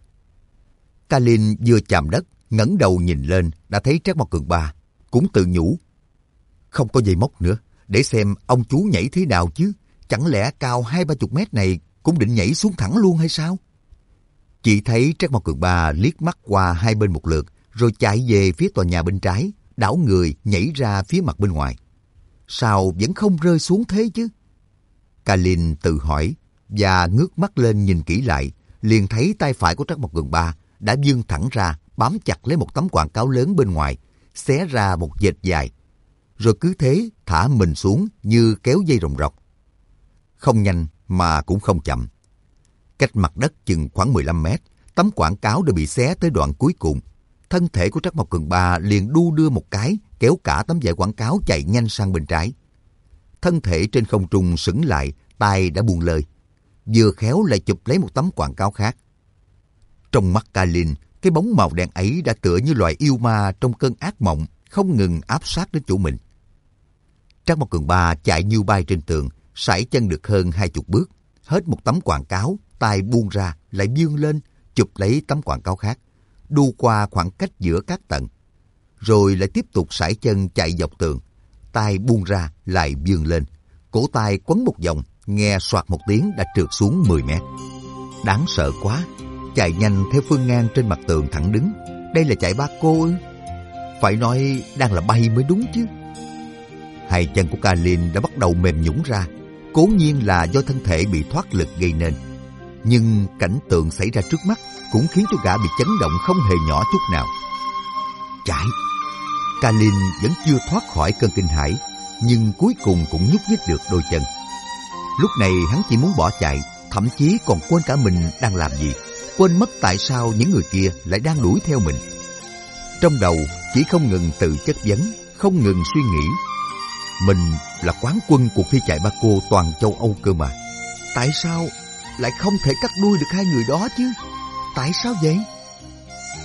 Kalin vừa chạm đất, ngẩng đầu nhìn lên, đã thấy Trắc Mộc Cường Ba, cũng tự nhủ, không có dây móc nữa, để xem ông chú nhảy thế nào chứ, chẳng lẽ cao 20-30 mét này cũng định nhảy xuống thẳng luôn hay sao? Chỉ thấy Trắc Mộc Cường Ba liếc mắt qua hai bên một lượt, rồi chạy về phía tòa nhà bên trái, đảo người nhảy ra phía mặt bên ngoài. Sao vẫn không rơi xuống thế chứ? Kalin tự hỏi và ngước mắt lên nhìn kỹ lại, liền thấy tay phải của Trắc Mộc Cường Ba đã vươn thẳng ra, bám chặt lấy một tấm quảng cáo lớn bên ngoài, xé ra một vệt dài, rồi cứ thế thả mình xuống như kéo dây rồng rọc. Không nhanh mà cũng không chậm. Cách mặt đất chừng khoảng 15 mét, tấm quảng cáo đã bị xé tới đoạn cuối cùng. Thân thể của Trắc Mộc Cường Ba liền đu đưa một cái, kéo cả tấm vải quảng cáo chạy nhanh sang bên trái. Thân thể trên không trung sững lại, tay đã buông lơi, vừa khéo lại chụp lấy một tấm quảng cáo khác. Trong mắt Kalin, cái bóng màu đen ấy đã tựa như loài yêu ma trong cơn ác mộng, không ngừng áp sát đến chỗ mình. Trắc Mộc Cường Ba chạy như bay trên tường, sải chân được hơn 20 bước, hết một tấm quảng cáo, tay buông ra, lại vươn lên, chụp lấy tấm quảng cáo khác, đu qua khoảng cách giữa các tầng, rồi lại tiếp tục sải chân chạy dọc tường, tay buông ra, lại vươn lên, cổ tay quấn một vòng, nghe soạt một tiếng đã trượt xuống 10 mét. Đáng sợ quá, chạy nhanh theo phương ngang trên mặt tường thẳng đứng, đây là chạy ba cô ư? Phải nói đang là bay mới đúng chứ. Hai chân của Kalin đã bắt đầu mềm nhũn ra, cố nhiên là do thân thể bị thoát lực gây nên. Nhưng cảnh tượng xảy ra trước mắt cũng khiến cho gã bị chấn động không hề nhỏ chút nào. Chạy! Kalin vẫn chưa thoát khỏi cơn kinh hãi, nhưng cuối cùng cũng nhúc nhích được đôi chân. Lúc này hắn chỉ muốn bỏ chạy, thậm chí còn quên cả mình đang làm gì, quên mất tại sao những người kia lại đang đuổi theo mình. Trong đầu chỉ không ngừng tự chất vấn, không ngừng suy nghĩ. Mình là quán quân cuộc thi chạy ba cô toàn châu Âu cơ mà. Tại sao lại không thể cắt đuôi được hai người đó chứ? Tại sao vậy?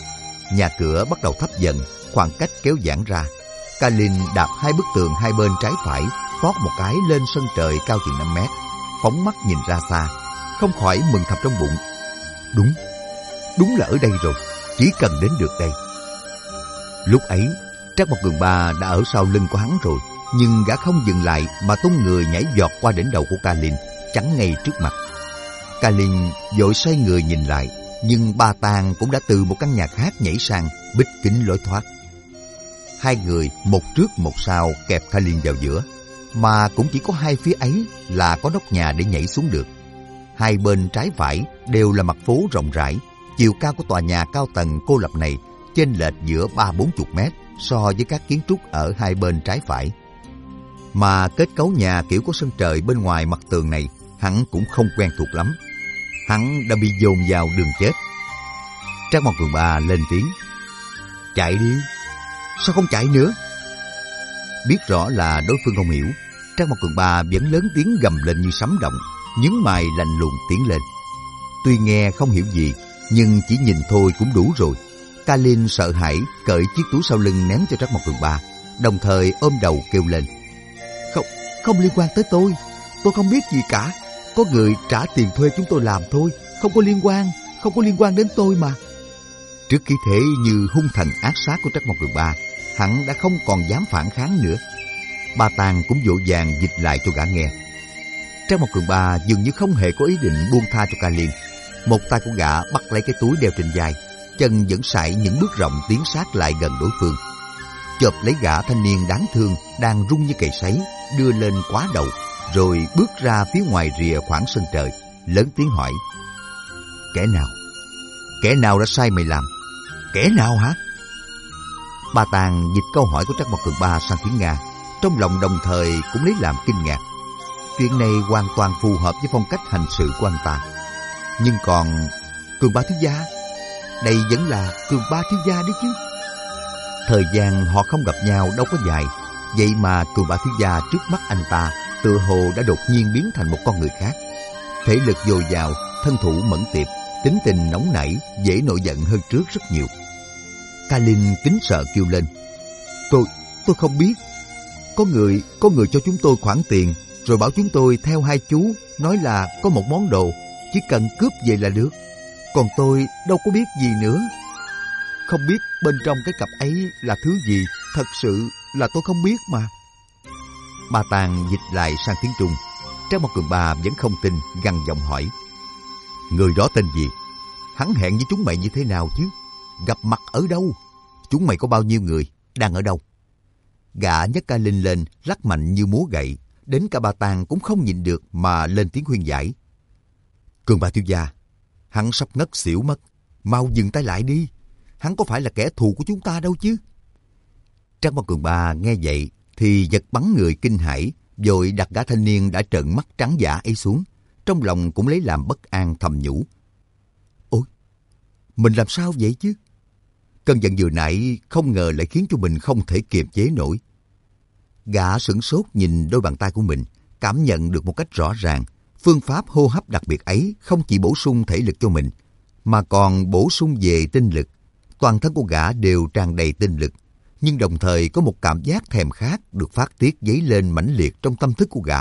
nhà cửa bắt đầu thấp dần, khoảng cách kéo giãn ra. Kalin đạp hai bức tường hai bên trái phải, tót một cái lên sân trời cao chừng 5 mét, phóng mắt nhìn ra xa, không khỏi mừng thầm trong bụng. Đúng là ở đây rồi, chỉ cần đến được đây. Lúc ấy, Trác Mộc Cường Ba đã ở sau lưng của hắn rồi, nhưng gã không dừng lại mà tung người nhảy giọt qua đỉnh đầu của Kalin, chắn ngay trước mặt. Kalin vội xoay người nhìn lại, nhưng Ba Tàng cũng đã từ một căn nhà khác nhảy sang, bít kín lối thoát. Hai người một trước một sau kẹp Kalin vào giữa, mà cũng chỉ có hai phía ấy là có nóc nhà để nhảy xuống được. Hai bên trái phải đều là mặt phố rộng rãi, chiều cao của tòa nhà cao tầng cô lập này chênh lệch giữa 30-40 mét so với các kiến trúc ở hai bên trái phải. Mà kết cấu nhà kiểu có sân trời bên ngoài mặt tường này hắn cũng không quen thuộc lắm. Hắn đã bị dồn vào đường chết. Trác Mộc Cường Ba lên tiếng: "Chạy đi, sao không chạy nữa?" Biết rõ là đối phương không hiểu, Trác Mộc Cường Ba vẫn lớn tiếng gầm lên như sấm động, nhướng mày lạnh lùng tiến lên. Tuy nghe không hiểu gì, nhưng chỉ nhìn thôi cũng đủ rồi. Kalin sợ hãi cởi chiếc túi sau lưng ném cho Trác Mộc Cường Ba, đồng thời ôm đầu kêu lên: Không liên quan tới tôi không biết gì cả. Có người trả tiền thuê chúng tôi làm thôi, không có liên quan đến tôi mà. Trước khí thế như hung thần ác sát của Trác Mộc Cường Ba, hắn đã không còn dám phản kháng nữa. Ba Tàng cũng vội vàng dịch lại cho gã nghe. Trác Mộc Cường Ba dường như không hề có ý định buông tha cho Kalin. Một tay của gã bắt lấy cái túi đeo trên vai, chân vẫn sải những bước rộng tiến sát lại gần đối phương, chộp lấy gã thanh niên đáng thương đang rung như cầy sấy, đưa lên quá đầu, rồi bước ra phía ngoài rìa khoảng sân trời, lớn tiếng hỏi: Kẻ nào đã sai mày làm? Kẻ nào hả? Ba Tàng dịch câu hỏi của Trác Mộc Cường Ba sang tiếng Nga, trong lòng đồng thời cũng lấy làm kinh ngạc. Chuyện này hoàn toàn phù hợp với phong cách hành sự của anh ta. Nhưng còn Cường Ba thiếu gia, đây vẫn là Cường Ba thiếu gia đấy chứ. Thời gian họ không gặp nhau đâu có dài, vậy mà Cường Ba thiếu gia trước mắt anh ta tựa hồ đã đột nhiên biến thành một con người khác. Thể lực dồi dào, thân thủ mẫn tiệp, tính tình nóng nảy, dễ nổi giận hơn trước rất nhiều. Kalin kính sợ kêu lên: Tôi không biết. Có người cho chúng tôi khoản tiền, rồi bảo chúng tôi theo hai chú, nói là có một món đồ, chỉ cần cướp về là được. Còn tôi đâu có biết gì nữa. Không biết bên trong cái cặp ấy là thứ gì, thật sự là tôi không biết mà. Ba Tàng dịch lại sang tiếng Trung. Trác Mộc Cường Ba vẫn không tin, gằn giọng hỏi: Người đó tên gì? Hắn hẹn với chúng mày như thế nào chứ? Gặp mặt ở đâu? Chúng mày có bao nhiêu người? Đang ở đâu? Gã nhấc Kalin lên, lắc mạnh như múa gậy. Đến cả Ba Tàng cũng không nhịn được mà lên tiếng khuyên giải: Cường Ba thiếu gia, hắn sắp ngất xỉu mất. Mau dừng tay lại đi. Hắn có phải là kẻ thù của chúng ta đâu chứ. Trác Mộc Cường Ba nghe vậy thì giật bắn người kinh hãi, vội đặt gã thanh niên đã trợn mắt trắng dã ấy xuống. Trong lòng cũng lấy làm bất an, thầm nhủ: Ôi, mình làm sao vậy chứ? Cơn giận vừa nãy không ngờ lại khiến cho mình không thể kiềm chế nổi. Gã sửng sốt nhìn đôi bàn tay của mình, cảm nhận được một cách rõ ràng phương pháp hô hấp đặc biệt ấy không chỉ bổ sung thể lực cho mình, mà còn bổ sung về tinh lực. Toàn thân của gã đều tràn đầy tinh lực, nhưng đồng thời có một cảm giác thèm khát được phát tiết dấy lên mãnh liệt trong tâm thức của gã.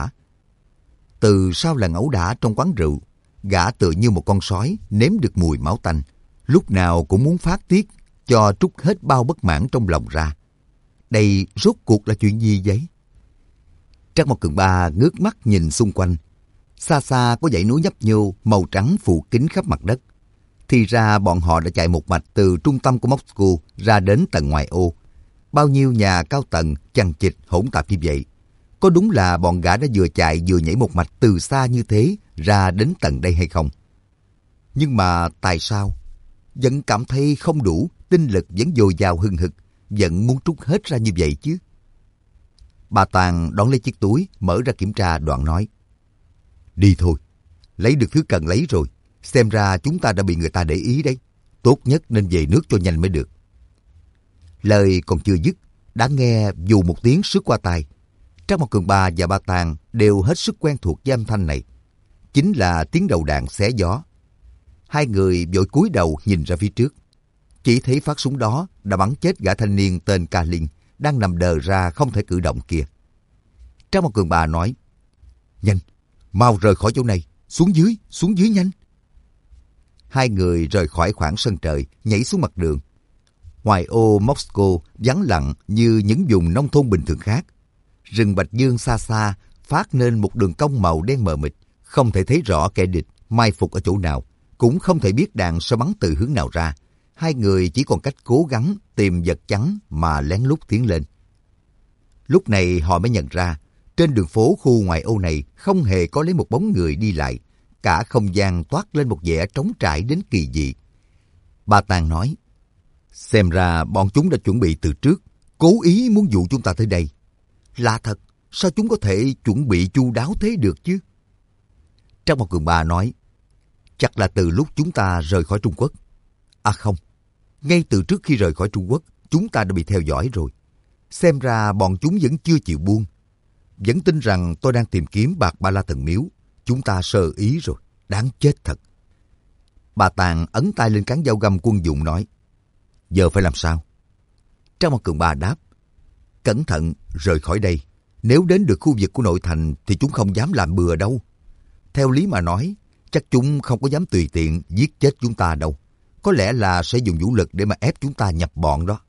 Từ sau lần ẩu đả trong quán rượu, gã tựa như một con sói nếm được mùi máu tanh, lúc nào cũng muốn phát tiết cho trút hết bao bất mãn trong lòng ra. Đây rốt cuộc là chuyện gì vậy? Trác Mộc Cường Ba ngước mắt nhìn xung quanh. Xa xa có dãy núi nhấp nhô màu trắng phủ kín khắp mặt đất. Thì ra bọn họ đã chạy một mạch từ trung tâm của Moscow ra đến tận ngoại ô. Bao nhiêu nhà cao tầng chằng chịt hỗn tạp như vậy. Có đúng là bọn gã đã vừa chạy vừa nhảy một mạch từ xa như thế ra đến tận đây hay không? Nhưng mà tại sao vẫn cảm thấy không đủ, tinh lực vẫn dồi dào hừng hực, vẫn muốn trút hết ra như vậy chứ? Bà Tàng đón lấy chiếc túi, mở ra kiểm tra, đoạn nói: Đi thôi, lấy được thứ cần lấy rồi. Xem ra chúng ta đã bị người ta để ý đấy. Tốt nhất nên về nước cho nhanh mới được. Lời còn chưa dứt, đã nghe dù một tiếng sướt qua tai. Trác Mộc Cường Ba và Ba Tàng đều hết sức quen thuộc với âm thanh này. Chính là tiếng đầu đạn xé gió. Hai người vội cúi đầu nhìn ra phía trước. Chỉ thấy phát súng đó đã bắn chết gã thanh niên tên Ca Linh, đang nằm đờ ra không thể cử động kia. Trang Mộc Cường Ba nói, nhanh, mau rời khỏi chỗ này, xuống dưới nhanh. Hai người rời khỏi khoảng sân trời, nhảy xuống mặt đường. Ngoài ô Moscow vắng lặng như những vùng nông thôn bình thường khác. Rừng bạch dương xa xa phát nên một đường cong màu đen mờ mịt, không thể thấy rõ kẻ địch mai phục ở chỗ nào, cũng không thể biết đạn sẽ bắn từ hướng nào ra. Hai người chỉ còn cách cố gắng tìm vật chắn mà lén lút tiến lên. Lúc này họ mới nhận ra, trên đường phố khu ngoại ô này không hề có lấy một bóng người đi lại, cả không gian toát lên một vẻ trống trải đến kỳ dị. Ba Tàng nói, xem ra bọn chúng đã chuẩn bị từ trước, cố ý muốn dụ chúng ta tới đây. Lạ thật, sao chúng có thể chuẩn bị chu đáo thế được chứ? Trang Mộc Cường Ba nói, chắc là từ lúc chúng ta rời khỏi Trung Quốc. À không, ngay từ trước khi rời khỏi Trung Quốc, chúng ta đã bị theo dõi rồi. Xem ra bọn chúng vẫn chưa chịu buông. Vẫn tin rằng tôi đang tìm kiếm bạc Ba La Thần Miếu. Chúng ta sơ ý rồi, đáng chết thật. Bà Tàng ấn tay lên cán dao găm quân dụng nói, giờ phải làm sao? Trang Mộc Cường Ba đáp, cẩn thận rời khỏi đây. Nếu đến được khu vực của nội thành thì chúng không dám làm bừa đâu. Theo lý mà nói, chắc chúng không có dám tùy tiện giết chết chúng ta đâu. Có lẽ là sẽ dùng vũ lực để mà ép chúng ta nhập bọn đó.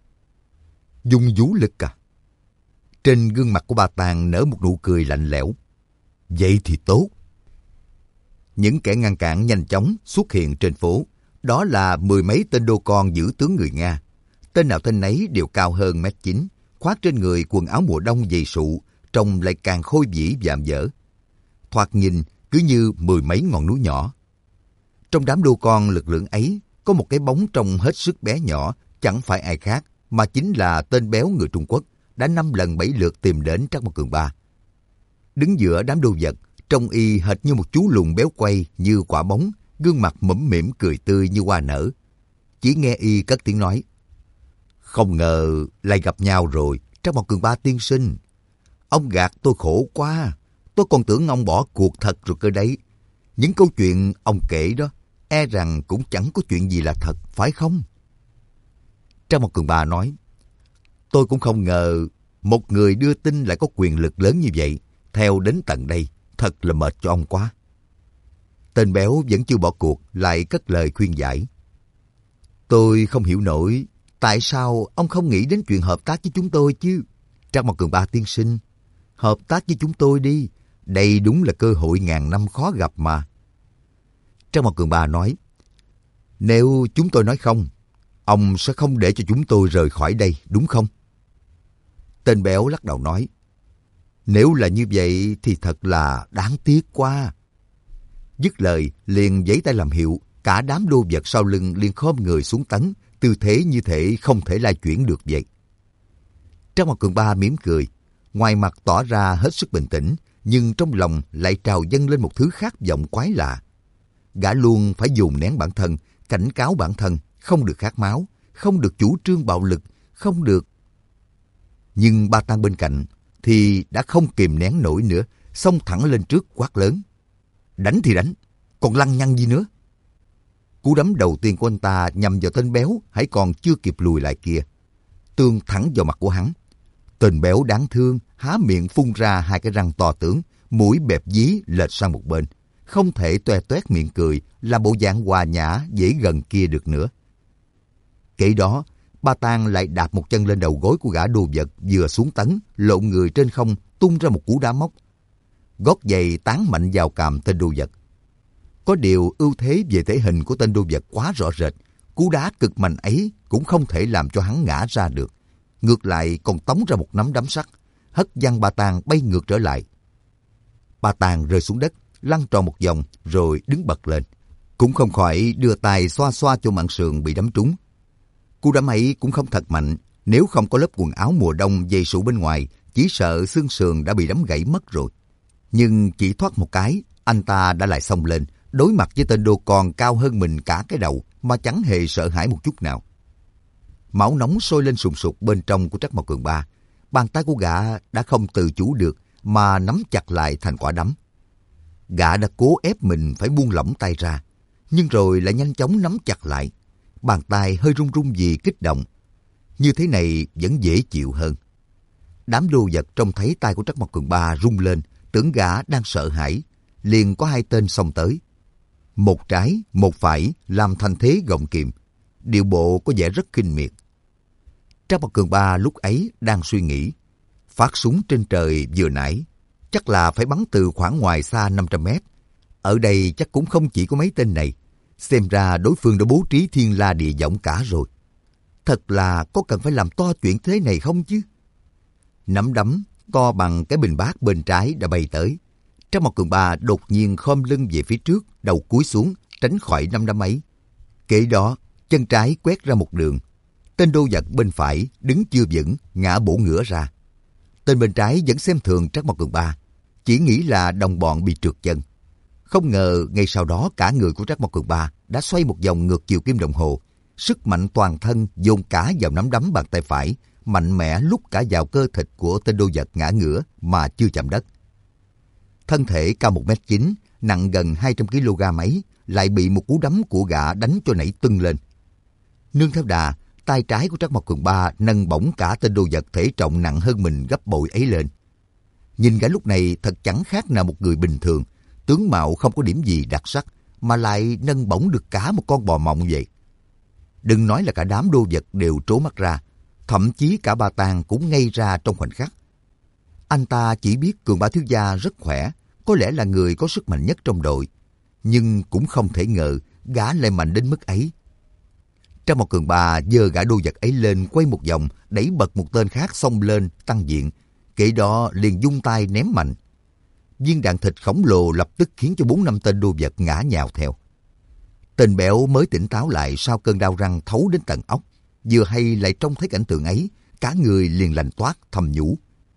Dùng vũ lực à? Trên gương mặt của Ba Tàng nở một nụ cười lạnh lẽo. Vậy thì tốt. Những kẻ ngăn cản nhanh chóng xuất hiện trên phố. Đó là 10 mấy tên đô con giữ tướng người Nga. Tên nào tên nấy đều cao hơn 1m9, khoác trên người quần áo mùa đông dày sụ, trông lại càng khôi vĩ vạm vỡ. Thoạt nhìn cứ như 10 mấy ngọn núi nhỏ. Trong đám đô con lực lượng ấy, có một cái bóng trông hết sức bé nhỏ, chẳng phải ai khác, mà chính là tên béo người Trung Quốc, đã 5 lần 7 lượt tìm đến Trác Mộc Cường Ba. Đứng giữa đám đô vật, trông y hệt như một chú lùn béo quay như quả bóng, gương mặt mũm mĩm cười tươi như hoa nở. Chỉ nghe y cất tiếng nói, không ngờ lại gặp nhau rồi, Trác Mộc Cường Ba tiên sinh. Ông gạt tôi khổ quá, tôi còn tưởng ông bỏ cuộc thật rồi cơ đấy. Những câu chuyện ông kể đó, e rằng cũng chẳng có chuyện gì là thật, phải không? Trác Mộc Cường Ba nói, tôi cũng không ngờ một người đưa tin lại có quyền lực lớn như vậy, theo đến tận đây, thật là mệt cho ông quá. Tên béo vẫn chưa bỏ cuộc, lại cất lời khuyên giải. Tôi không hiểu nổi, tại sao ông không nghĩ đến chuyện hợp tác với chúng tôi chứ? Trác Mộc Cường Ba tiên sinh, hợp tác với chúng tôi đi, đây đúng là cơ hội ngàn năm khó gặp mà. Trác Mộc Cường Ba nói, nếu chúng tôi nói không, ông sẽ không để cho chúng tôi rời khỏi đây, đúng không? Tên béo lắc đầu nói, nếu là như vậy thì thật là đáng tiếc quá. Dứt lời, liền giãy tay làm hiệu, cả đám đô vật sau lưng liền khom người xuống tấn, tư thế như thể không thể lai chuyển được vậy. Trác Mộc Cường Ba mỉm cười, ngoài mặt tỏ ra hết sức bình tĩnh, nhưng trong lòng lại trào dâng lên một thứ khát vọng quái lạ. Gã luôn phải dồn nén bản thân, cảnh cáo bản thân, không được khát máu, không được chủ trương bạo lực, không được. Nhưng Ba Tang bên cạnh thì đã không kìm nén nổi nữa, xông thẳng lên trước quát lớn. Đánh thì đánh, còn lăng nhăng gì nữa? Cú đấm đầu tiên của anh ta nhằm vào tên béo hãy còn chưa kịp lùi lại kia, tường thẳng vào mặt của hắn. Tên béo đáng thương há miệng phun ra hai cái răng to tướng, mũi bẹp dí lệch sang một bên, không thể toe toét miệng cười là bộ dạng hòa nhã dễ gần kia được nữa. Kể đó, Ba Tang lại đạp một chân lên đầu gối của gã đồ vật vừa xuống tấn, lộn người trên không tung ra một cú đá móc. Gót giày tán mạnh vào cằm tên đồ vật. Có điều ưu thế về thể hình của tên đô vật quá rõ rệt, cú đá cực mạnh ấy cũng không thể làm cho hắn ngã ra được. Ngược lại còn tống ra một nắm đấm sắt, hất văng Ba Tang bay ngược trở lại. Ba Tang rơi xuống đất, lăn tròn một vòng rồi đứng bật lên. Cũng không khỏi đưa tay xoa xoa cho mạn sườn bị đấm trúng. Cú đấm ấy cũng không thật mạnh, nếu không có lớp quần áo mùa đông dày sụ bên ngoài, chỉ sợ xương sườn đã bị đấm gãy mất rồi. Nhưng chỉ thoát một cái, anh ta đã lại xông lên, đối mặt với tên đô con cao hơn mình cả cái đầu mà chẳng hề sợ hãi một chút nào. Máu nóng sôi lên sùng sục bên trong của Trác Mộc Cường Ba. Bàn tay của gã đã không tự chủ được mà nắm chặt lại thành quả đấm. Gã đã cố ép mình phải buông lỏng tay ra, nhưng rồi lại nhanh chóng nắm chặt lại. bàn tay hơi run run vì kích động. Như thế này vẫn dễ chịu hơn. Đám đô vật trông thấy tay của Trắc Mộc Cường Ba rung lên, tưởng gã đang sợ hãi, liền có hai tên xông tới. Một trái, một phải làm thành thế gọng kìm, điệu bộ có vẻ rất khinh miệt. Trắc Mộc Cường Ba lúc ấy đang suy nghĩ, phát súng trên trời vừa nãy chắc là phải bắn từ khoảng ngoài xa 500 mét. Ở đây chắc cũng không chỉ có mấy tên này. Xem ra đối phương đã bố trí thiên la địa võng cả rồi. Thật là có cần phải làm to chuyện thế này không chứ? Nắm đấm to bằng cái bình bát bên trái đã bay tới. Trắc Mộc Cường Ba đột nhiên khom lưng về phía trước, đầu cúi xuống, tránh khỏi nắm đấm ấy. Kế đó, chân trái quét ra một đường. Tên đô vật bên phải đứng chưa vững, ngã bổ ngửa ra. Tên bên trái vẫn xem thường Trắc Mộc Cường Ba, chỉ nghĩ là đồng bọn bị trượt chân. Không ngờ ngay sau đó cả người của Trắc Mộc Cường Ba đã xoay một vòng ngược chiều kim đồng hồ, sức mạnh toàn thân dồn cả vào nắm đấm bàn tay phải, mạnh mẽ lúc cả vào cơ thịt của tên đô vật ngã ngửa mà chưa chạm đất. Thân thể cao 1m9, nặng gần 200 kg ấy, lại bị một cú đấm của gã đánh cho nảy tưng lên. Nương theo đà, tay trái của Trắc Mộc Cường Ba nâng bổng cả tên đô vật thể trọng nặng hơn mình gấp bội ấy lên. Nhìn gã lúc này thật chẳng khác nào một người bình thường, tướng mạo không có điểm gì đặc sắc, mà lại nâng bổng được cả một con bò mộng vậy. Đừng nói là cả đám đô vật đều trố mắt ra, thậm chí cả Ba Tang cũng ngây ra trong khoảnh khắc. Anh ta chỉ biết Cường Ba thiếu gia rất khỏe, có lẽ là người có sức mạnh nhất trong đội, nhưng cũng không thể ngờ gã lại mạnh đến mức ấy. Trắc Mộc Cường Ba giơ gã đô vật ấy lên quay một vòng, đẩy bật một tên khác xông lên tăng diện, kể đó liền vung tay ném mạnh. Viên đạn thịt khổng lồ lập tức khiến cho 4-5 tên đô vật ngã nhào theo. Tên béo mới tỉnh táo lại sau cơn đau răng thấu đến tận óc, vừa hay lại trông thấy cảnh tượng ấy, cả người liền lạnh toát thầm nhủ.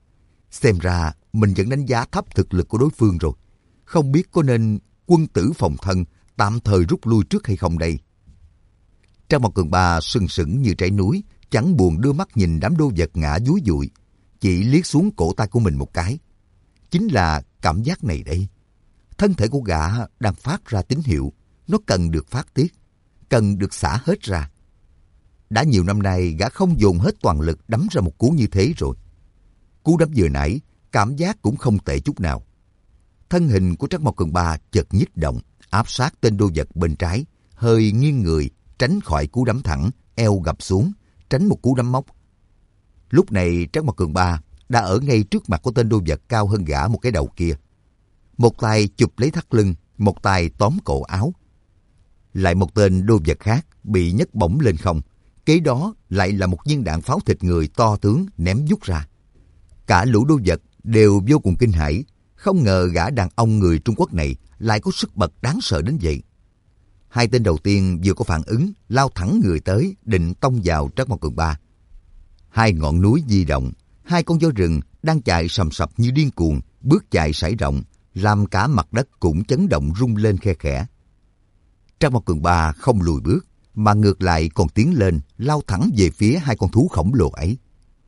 Xem ra mình vẫn đánh giá thấp thực lực của đối phương rồi, không biết có nên quân tử phòng thân tạm thời rút lui trước hay không đây. Trắc Mộc Cường Ba sừng sững như trái núi, chẳng buồn đưa mắt nhìn đám đô vật ngã dúi dụi, chỉ liếc xuống cổ tay của mình một cái. Chính là cảm giác này đây. Thân thể của gã đang phát ra tín hiệu, nó cần được phát tiết, cần được xả hết ra. Đã nhiều năm nay gã không dồn hết toàn lực đấm ra một cú như thế rồi. Cú đấm vừa nãy, cảm giác cũng không tệ chút nào. Thân hình của Trắc Mộc Cường Ba chợt nhích động, áp sát tên đô vật bên trái, hơi nghiêng người, tránh khỏi cú đấm thẳng, eo gập xuống, tránh một cú đấm móc. Lúc này Trắc Mộc Cường Ba đã ở ngay trước mặt của tên đô vật cao hơn gã một cái đầu kia. Một tay chụp lấy thắt lưng, một tay tóm cổ áo. Lại một tên đô vật khác bị nhấc bổng lên không. Kế đó lại là một viên đạn pháo thịt người to tướng ném vút ra. Cả lũ đô vật đều vô cùng kinh hãi, không ngờ gã đàn ông người Trung Quốc này lại có sức bật đáng sợ đến vậy. Hai tên đầu tiên vừa có phản ứng, lao thẳng người tới, định tông vào Trắc Mộc Cường Ba. Hai ngọn núi di động, hai con voi rừng đang chạy sầm sập như điên cuồng, bước chạy sải rộng, làm cả mặt đất cũng chấn động rung lên khe khẽ. Trắc Mộc Cường Ba không lùi bước, mà ngược lại còn tiến lên, lao thẳng về phía hai con thú khổng lồ ấy.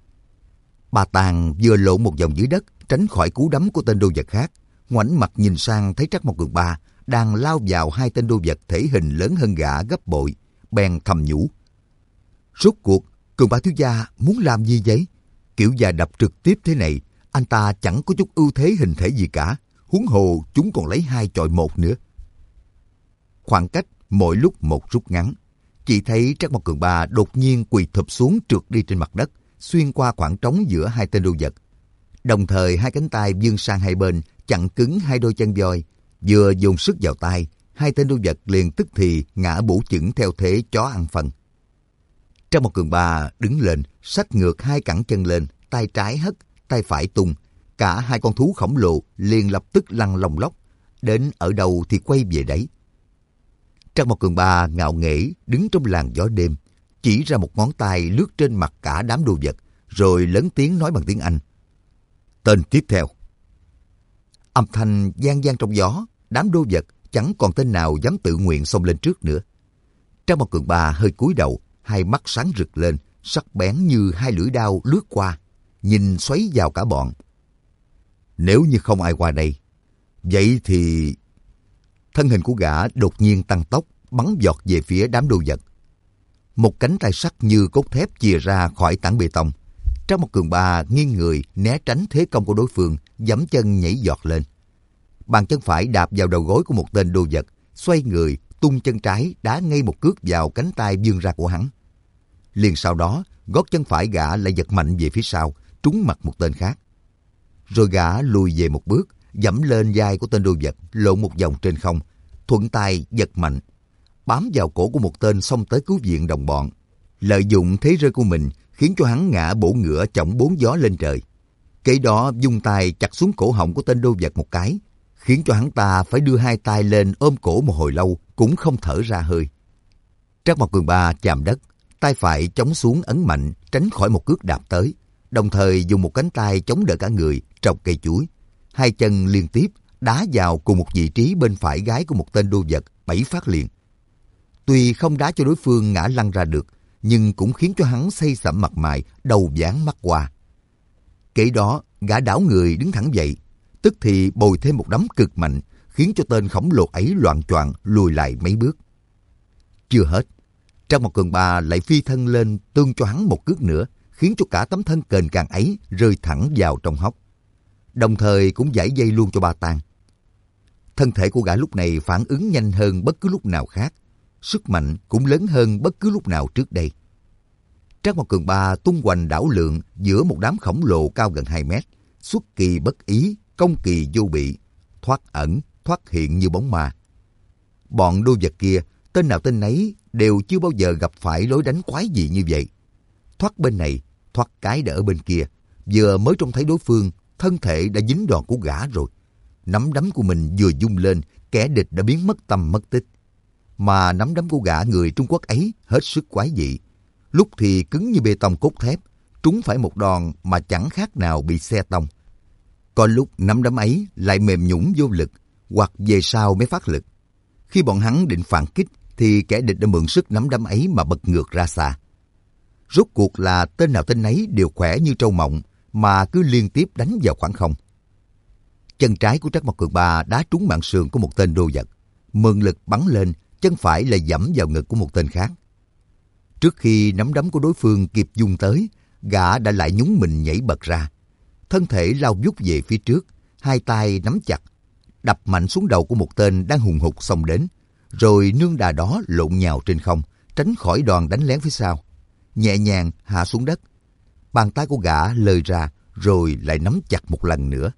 Ba Tang vừa lộn một vòng dưới đất, tránh khỏi cú đấm của tên đô vật khác, ngoảnh mặt nhìn sang thấy Trắc Mộc Cường Ba đang lao vào hai tên đô vật thể hình lớn hơn gã gấp bội, bèn thầm nhủ. Rốt cuộc, Cường Ba thiếu gia muốn làm gì vậy? Kiểu già đập trực tiếp thế này, anh ta chẳng có chút ưu thế hình thể gì cả, huống hồ chúng còn lấy 2 chọi 1 nữa. Khoảng cách mỗi lúc một rút ngắn, chỉ thấy Trắc Mộc Cường Ba đột nhiên quỳ thụp xuống trượt đi trên mặt đất, xuyên qua khoảng trống giữa hai tên đô vật. Đồng thời hai cánh tay vươn sang hai bên, chặn cứng hai đôi chân voi, vừa dồn sức vào tay, hai tên đô vật liền tức thì ngã bổ chững theo thế chó ăn phân. Trắc Mộc Cường Ba đứng lên, xách ngược hai cẳng chân lên, tay trái hất, tay phải tung, cả hai con thú khổng lồ liền lập tức lăn lông lốc, đến ở đâu thì quay về đấy. Trắc Mộc Cường Ba ngạo nghễ đứng trong làn gió đêm, chỉ ra một ngón tay lướt trên mặt cả đám đô vật, rồi lớn tiếng nói bằng tiếng Anh. Tên tiếp theo. Âm thanh vang vang trong gió, đám đô vật chẳng còn tên nào dám tự nguyện xông lên trước nữa. Trắc Mộc Cường Ba hơi cúi đầu, hai mắt sáng rực lên, sắc bén như hai lưỡi dao lướt qua, nhìn xoáy vào cả bọn. Nếu như không ai qua đây, vậy thì... Thân hình của gã đột nhiên tăng tốc, bắn giọt về phía đám đô vật. Một cánh tay sắt như cốt thép chìa ra khỏi tảng bê tông. Trác Mộc Cường Ba nghiêng người né tránh thế công của đối phương, giẫm chân nhảy giọt lên. Bàn chân phải đạp vào đầu gối của một tên đô vật, xoay người tung chân trái đá ngay một cước vào cánh tay vươn ra của hắn. Liền sau đó, gót chân phải gã lại giật mạnh về phía sau, trúng mặt một tên khác. Rồi gã lùi về một bước, giẫm lên vai của tên đô vật, lộn một vòng trên không, thuận tay giật mạnh, bám vào cổ của một tên xông tới cứu viện đồng bọn. Lợi dụng thế rơi của mình khiến cho hắn ngã bổ ngửa chổng bốn gió lên trời. Kế đó dùng tay chặt xuống cổ họng của tên đô vật một cái, khiến cho hắn ta phải đưa hai tay lên ôm cổ một hồi lâu cũng không thở ra hơi. Trác Mộc Cường Ba chạm đất, tay phải chống xuống ấn mạnh tránh khỏi một cước đạp tới, đồng thời dùng một cánh tay chống đỡ cả người trồng cây chuối. Hai chân liên tiếp đá vào cùng một vị trí bên phải gáy của một tên đô vật 7 phát liền. Tuy không đá cho đối phương ngã lăn ra được, nhưng cũng khiến cho hắn xây sẩm mặt mày, đầu váng mắt hoa. Kế đó, gã đảo người đứng thẳng dậy, tức thì bồi thêm một đấm cực mạnh, khiến cho tên khổng lồ ấy loạng choạng lùi lại mấy bước. Chưa hết, Trác Mộc Cường Ba lại phi thân lên tương cho hắn một cước nữa, khiến cho cả tấm thân kềnh càng ấy rơi thẳng vào trong hốc. Đồng thời cũng giãy dây luôn cho Ba Tang. Thân thể của gã lúc này phản ứng nhanh hơn bất cứ lúc nào khác, sức mạnh cũng lớn hơn bất cứ lúc nào trước đây. Trác Mộc Cường Ba tung hoành đảo lượn giữa một đám khổng lồ cao gần 2 mét, xuất kỳ bất ý, công kỳ vô bị, thoát ẩn, thoát hiện như bóng ma. Bọn đô vật kia, tên nào tên nấy đều chưa bao giờ gặp phải lối đánh quái gì như vậy. Thoát bên này, thoát cái đỡ bên kia, vừa mới trông thấy đối phương, thân thể đã dính đòn của gã rồi. Nắm đấm của mình vừa vung lên, kẻ địch đã biến mất tăm mất tích. Mà nắm đấm của gã người Trung Quốc ấy hết sức quái dị. Lúc thì cứng như bê tông cốt thép, trúng phải một đòn mà chẳng khác nào bị xe tông. Có lúc nắm đấm ấy lại mềm nhũn vô lực, hoặc về sau mới phát lực. Khi bọn hắn định phản kích, thì kẻ địch đã mượn sức nắm đấm ấy mà bật ngược ra xa. Rốt cuộc là tên nào tên nấy đều khỏe như trâu mộng, mà cứ liên tiếp đánh vào khoảng không. Chân trái của Trác Mộc Cường Ba đá trúng mạng sườn của một tên đô vật, mượn lực bắn lên, chân phải lại giẫm vào ngực của một tên khác. Trước khi nắm đấm của đối phương kịp dung tới, gã đã lại nhún mình nhảy bật ra. Thân thể lao vút về phía trước, hai tay nắm chặt, đập mạnh xuống đầu của một tên đang hùng hục xông đến, rồi nương đà đó lộn nhào trên không, tránh khỏi đòn đánh lén phía sau. Nhẹ nhàng hạ xuống đất. Bàn tay của gã lơi ra, rồi lại nắm chặt một lần nữa.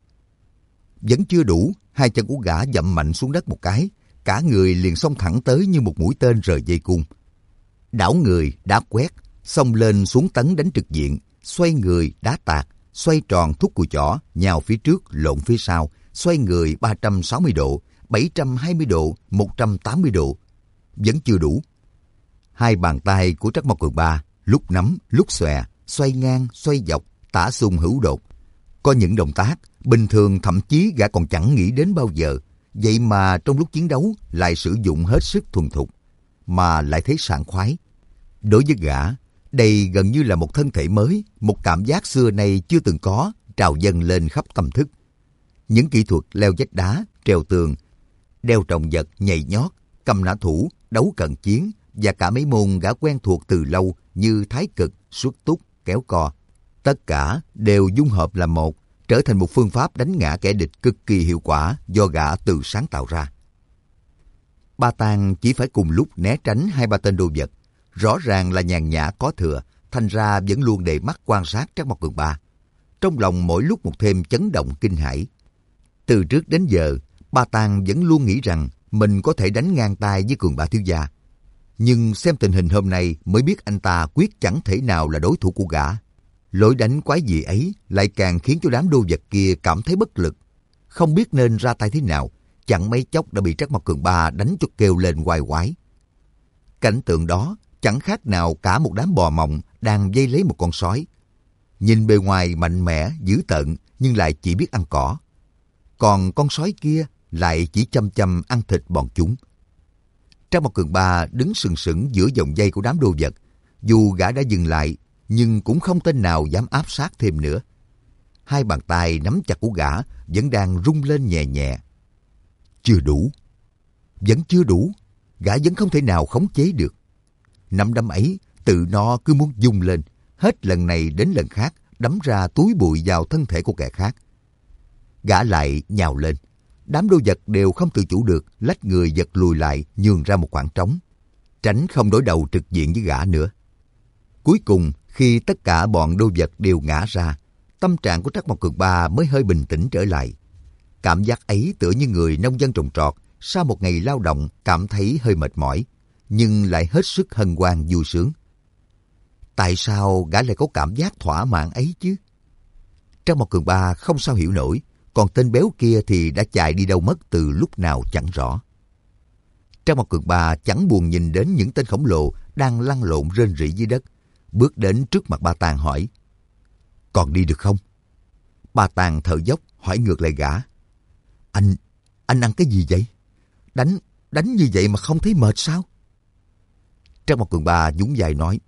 Vẫn chưa đủ, hai chân của gã dậm mạnh xuống đất một cái, cả người liền xông thẳng tới như một mũi tên rời dây cung. Đảo người, đá quét, xông lên xuống tấn đánh trực diện, xoay người, đá tạt, xoay tròn thúc cùi chỏ, nhào phía trước, lộn phía sau, xoay người 360 độ, 720 độ, 180 độ. Vẫn chưa đủ. Hai bàn tay của Trác Mộc Cường Ba lúc nắm, lúc xòe, xoay ngang, xoay dọc, tả xung hữu đột. Có những động tác, bình thường thậm chí gã còn chẳng nghĩ đến bao giờ, vậy mà trong lúc chiến đấu lại sử dụng hết sức thuần thục, mà lại thấy sảng khoái. Đối với gã, đây gần như là một thân thể mới, một cảm giác xưa nay chưa từng có, trào dâng lên khắp tâm thức. Những kỹ thuật leo vách đá, trèo tường, đeo trọng vật, nhảy nhót, cầm nã thủ, đấu cận chiến và cả mấy môn gã quen thuộc từ lâu như thái cực, xuất túc, kéo co. Tất cả đều dung hợp làm một, trở thành một phương pháp đánh ngã kẻ địch cực kỳ hiệu quả do gã tự sáng tạo ra. Ba Tang chỉ phải cùng lúc né tránh 2-3 tên đô vật, rõ ràng là nhàn nhã có thừa, thành ra vẫn luôn để mắt quan sát Trác Mộc Cường Ba. Trong lòng mỗi lúc một thêm chấn động kinh hãi. Từ trước đến giờ, Ba Tang vẫn luôn nghĩ rằng mình có thể đánh ngang tay với Cường Ba thiếu gia. Nhưng xem tình hình hôm nay mới biết anh ta quyết chẳng thể nào là đối thủ của gã. Lối đánh quái dị ấy lại càng khiến cho đám đô vật kia cảm thấy bất lực, không biết nên ra tay thế nào, chẳng mấy chốc đã bị Trác Mộc Cường Ba đánh cho kêu lên oai oái. Cảnh tượng đó chẳng khác nào cả một đám bò mộng đang vây lấy một con sói. Nhìn bề ngoài mạnh mẽ, dữ tợn nhưng lại chỉ biết ăn cỏ. Còn con sói kia lại chỉ chăm chăm ăn thịt bọn chúng. Trác Mộc Cường Ba đứng sừng sững giữa vòng dây của đám đô vật. Dù gã đã dừng lại, nhưng cũng không tên nào dám áp sát thêm nữa. Hai bàn tay nắm chặt của gã vẫn đang rung lên nhẹ nhẹ. Chưa đủ. Vẫn chưa đủ. Gã vẫn không thể nào khống chế được. Nắm đấm ấy Tự nó cứ muốn dung lên, hết lần này đến lần khác đấm ra túi bụi vào thân thể của kẻ khác. Gã lại nhào lên. Đám đô vật đều không tự chủ được, lách người giật lùi lại, nhường ra một khoảng trống, tránh không đối đầu trực diện với gã nữa. Cuối cùng, khi tất cả bọn đô vật đều ngã ra, tâm trạng của Trắc Mộc Cường Ba mới hơi bình tĩnh trở lại. Cảm giác ấy tựa như người nông dân trồng trọt, sau một ngày lao động cảm thấy hơi mệt mỏi, nhưng lại hết sức hân hoan vui sướng. Tại sao gã lại có cảm giác thỏa mãn ấy chứ? Trắc Mộc Cường Ba không sao hiểu nổi, còn tên béo kia thì đã chạy đi đâu mất từ lúc nào chẳng rõ. Trắc Mộc Cường Ba chẳng buồn nhìn đến những tên khổng lồ đang lăn lộn rên rỉ dưới đất, bước đến trước mặt Ba Tàng hỏi: "Còn đi được không?" Ba Tàng thở dốc hỏi ngược lại gã: Anh ăn cái gì vậy? Đánh như vậy mà không thấy mệt sao?" Trắc Mộc Cường Ba nhún vai nói: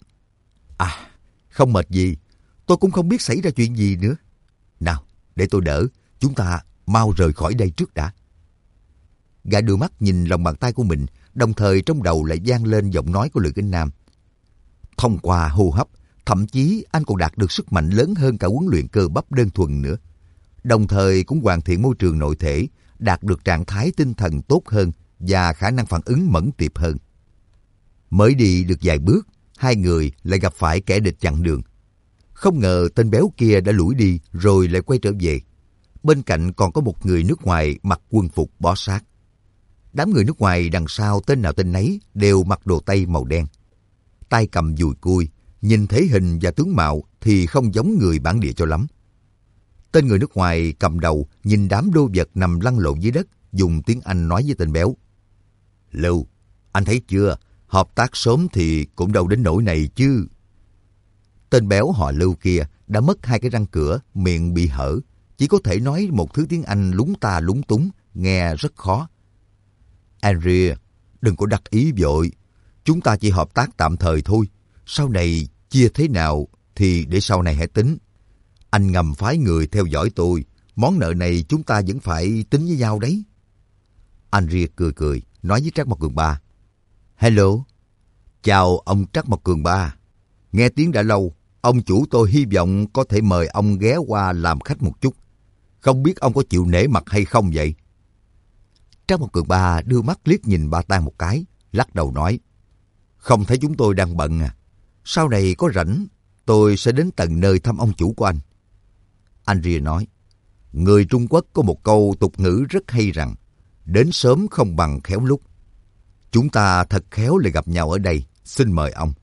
"Không mệt gì, tôi cũng không biết xảy ra chuyện gì nữa. Nào, để tôi đỡ, chúng ta mau rời khỏi đây trước đã." Gã đưa mắt nhìn lòng bàn tay của mình, đồng thời trong đầu lại vang lên giọng nói của Lữ Kinh Nam. Thông qua hô hấp, thậm chí anh còn đạt được sức mạnh lớn hơn cả huấn luyện cơ bắp đơn thuần nữa. Đồng thời cũng hoàn thiện môi trường nội thể, đạt được trạng thái tinh thần tốt hơn và khả năng phản ứng mẫn tiệp hơn. Mới đi được vài bước, hai người lại gặp phải kẻ địch chặn đường. Không ngờ tên béo kia đã lủi đi rồi lại quay trở về. Bên cạnh còn có một người nước ngoài mặc quân phục bó sát. Đám người nước ngoài đằng sau tên nào tên nấy đều mặc đồ tây màu đen. Tay cầm dùi cui, nhìn thể hình và tướng mạo thì không giống người bản địa cho lắm. Tên người nước ngoài cầm đầu nhìn đám đô vật nằm lăn lộn dưới đất, dùng tiếng Anh nói với tên béo: "Lưu, anh thấy chưa, hợp tác sớm thì cũng đâu đến nỗi này chứ." Tên béo họ Lưu kia đã mất hai cái răng cửa, miệng bị hở, chỉ có thể nói một thứ tiếng Anh lúng ta lúng túng, nghe rất khó. "Andrea, đừng có đắc ý vội. Chúng ta chỉ hợp tác tạm thời thôi. Sau này chia thế nào thì để sau này hãy tính. Anh ngầm phái người theo dõi tôi. Món nợ này chúng ta vẫn phải tính với nhau đấy." Andrea cười cười, nói với Trắc Mộc Cường Ba: "Hello. Chào ông Trắc Mộc Cường Ba. Nghe tiếng đã lâu, ông chủ tôi hy vọng có thể mời ông ghé qua làm khách một chút. Không biết ông có chịu nể mặt hay không vậy?" Trắc Mộc Cường Ba đưa mắt liếc nhìn Ba Tàng một cái, lắc đầu nói: "Không thấy chúng tôi đang bận à? Sau này có rảnh, tôi sẽ đến tận nơi thăm ông chủ của anh." Andrea nói: "Người Trung Quốc có một câu tục ngữ rất hay rằng, đến sớm không bằng khéo lúc. Chúng ta thật khéo lại gặp nhau ở đây, xin mời ông."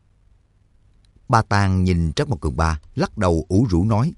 Ba Tàng nhìn Trắc Mộc Cường Ba, lắc đầu ủ rũ nói: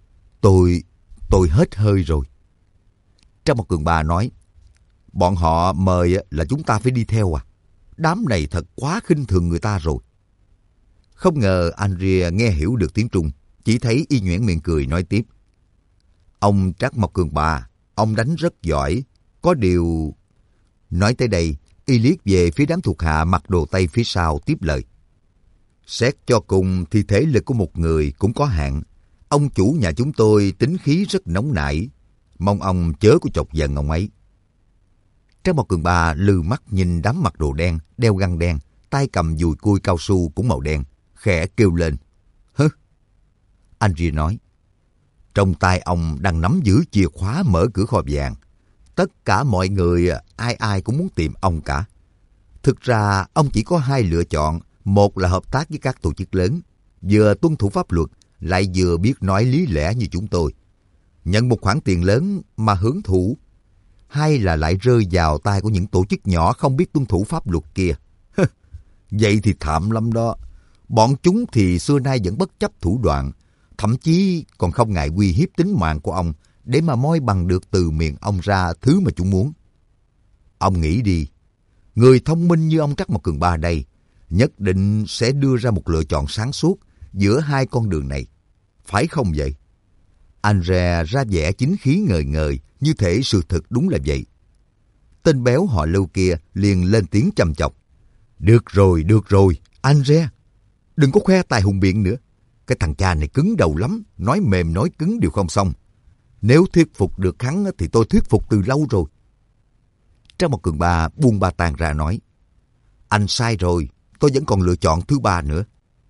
Tôi hết hơi rồi." Trắc Mộc Cường Ba nói: "Bọn họ mời là chúng ta phải đi theo à? Đám này thật quá khinh thường người ta rồi." Không ngờ Andrea nghe hiểu được tiếng Trung, chỉ thấy y nhoẻn miệng cười nói tiếp: "Ông Trắc Mộc Cường Ba, ông đánh rất giỏi, có điều..." Nói tới đây, y liếc về phía đám thuộc hạ mặc đồ tây phía sau tiếp lời: "Xét cho cùng thì thể lực của một người cũng có hạn. Ông chủ nhà chúng tôi tính khí rất nóng nảy, mong ông chớ có chọc giận ông ấy." Trắc Mộc Cường Ba lừ mắt nhìn đám mặc đồ đen, đeo găng đen, tay cầm dùi cui cao su cũng màu đen, khẽ kêu lên: "Hứ?" Andrea nói: "Trong tay ông đang nắm giữ chìa khóa mở cửa kho vàng. Tất cả mọi người ai ai cũng muốn tìm ông cả. Thực ra ông chỉ có hai lựa chọn, một là hợp tác với các tổ chức lớn, vừa tuân thủ pháp luật lại vừa biết nói lý lẽ như chúng tôi, nhận một khoản tiền lớn mà hưởng thụ, hay là lại rơi vào tay của những tổ chức nhỏ không biết tuân thủ pháp luật kia. Vậy thì thảm lắm đó. Bọn chúng thì xưa nay vẫn bất chấp thủ đoạn, thậm chí còn không ngại uy hiếp tính mạng của ông để mà moi bằng được từ miệng ông ra thứ mà chúng muốn. Ông nghĩ đi, người thông minh như ông Trắc Mộc Cường Ba đây nhất định sẽ đưa ra một lựa chọn sáng suốt giữa hai con đường này, phải không vậy?" Andrea ra vẻ chính khí ngời ngời, như thể sự thật đúng là vậy. Tên béo họ Lưu kia liền lên tiếng châm chọc: được rồi, Andrea, đừng có khoe tài hùng biện nữa. Cái thằng cha này cứng đầu lắm, nói mềm nói cứng đều không xong. Nếu thuyết phục được hắn thì tôi thuyết phục từ lâu rồi." Trắc Mộc Cường Ba buông Ba Tàng ra nói: "Anh sai rồi, tôi vẫn còn lựa chọn thứ ba nữa."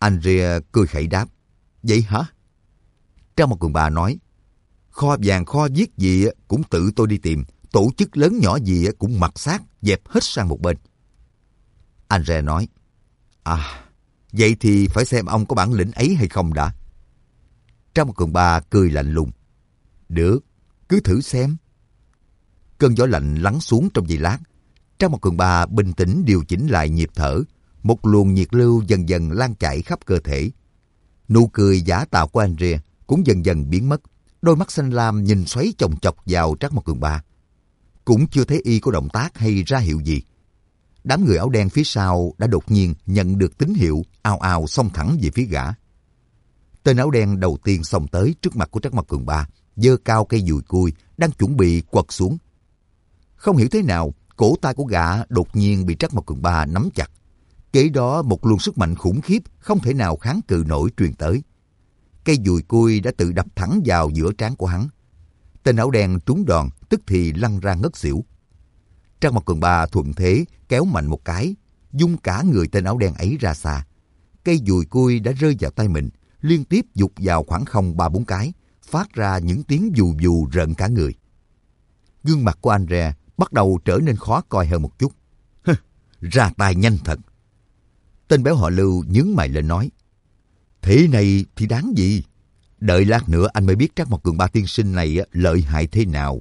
Andrea cười khẩy đáp, vậy hả? Trang Mặt Cường Ba nói, kho vàng kho viết gì cũng tự tôi đi tìm, tổ chức lớn nhỏ gì cũng mặc xác, dẹp hết sang một bên. Andrea nói, vậy thì phải xem ông có bản lĩnh ấy hay không đã. Trang Mặt Cường Ba cười lạnh lùng, được, cứ thử xem. Cơn gió lạnh lắng xuống trong giây lát. Trang Mặt Cường Ba bình tĩnh điều chỉnh lại nhịp thở, một luồng nhiệt lưu dần dần lan chảy khắp cơ thể. Nụ cười giả tạo của Andrea cũng dần dần biến mất. Đôi mắt xanh lam nhìn xoáy chồng chọc vào Trang Mặt Cường Ba. Cũng chưa thấy y có động tác hay ra hiệu gì. Đám người áo đen phía sau đã đột nhiên nhận được tín hiệu, ào ào xông thẳng về phía gã. Tên áo đen đầu tiên xông tới trước mặt của Trang Mặt Cường Ba, giơ cao cây dùi cui đang chuẩn bị quật xuống. Không hiểu thế nào, cổ tay của gã đột nhiên bị Trang Mặt Cường Ba nắm chặt. Kế đó một luồng sức mạnh khủng khiếp không thể nào kháng cự nổi truyền tới. Cây dùi cui đã tự đập thẳng vào giữa trán của hắn. Tên áo đen trúng đòn, tức thì lăn ra ngất xỉu. Trang Mặt Cường Ba thuận thế kéo mạnh một cái, vung cả người tên áo đen ấy ra xa. Cây dùi cui đã rơi vào tay mình, liên tiếp giục vào khoảng không 3-4 cái, phát ra những tiếng dù dù rợn cả người. Gương mặt của Andrea bắt đầu trở nên khó coi hơn một chút. Ra tay nhanh thật. Tên béo họ Lưu nhướng mày lên nói, thế này thì đáng gì? Đợi lát nữa anh mới biết Trang Mặt Cường Ba tiên sinh này lợi hại thế nào.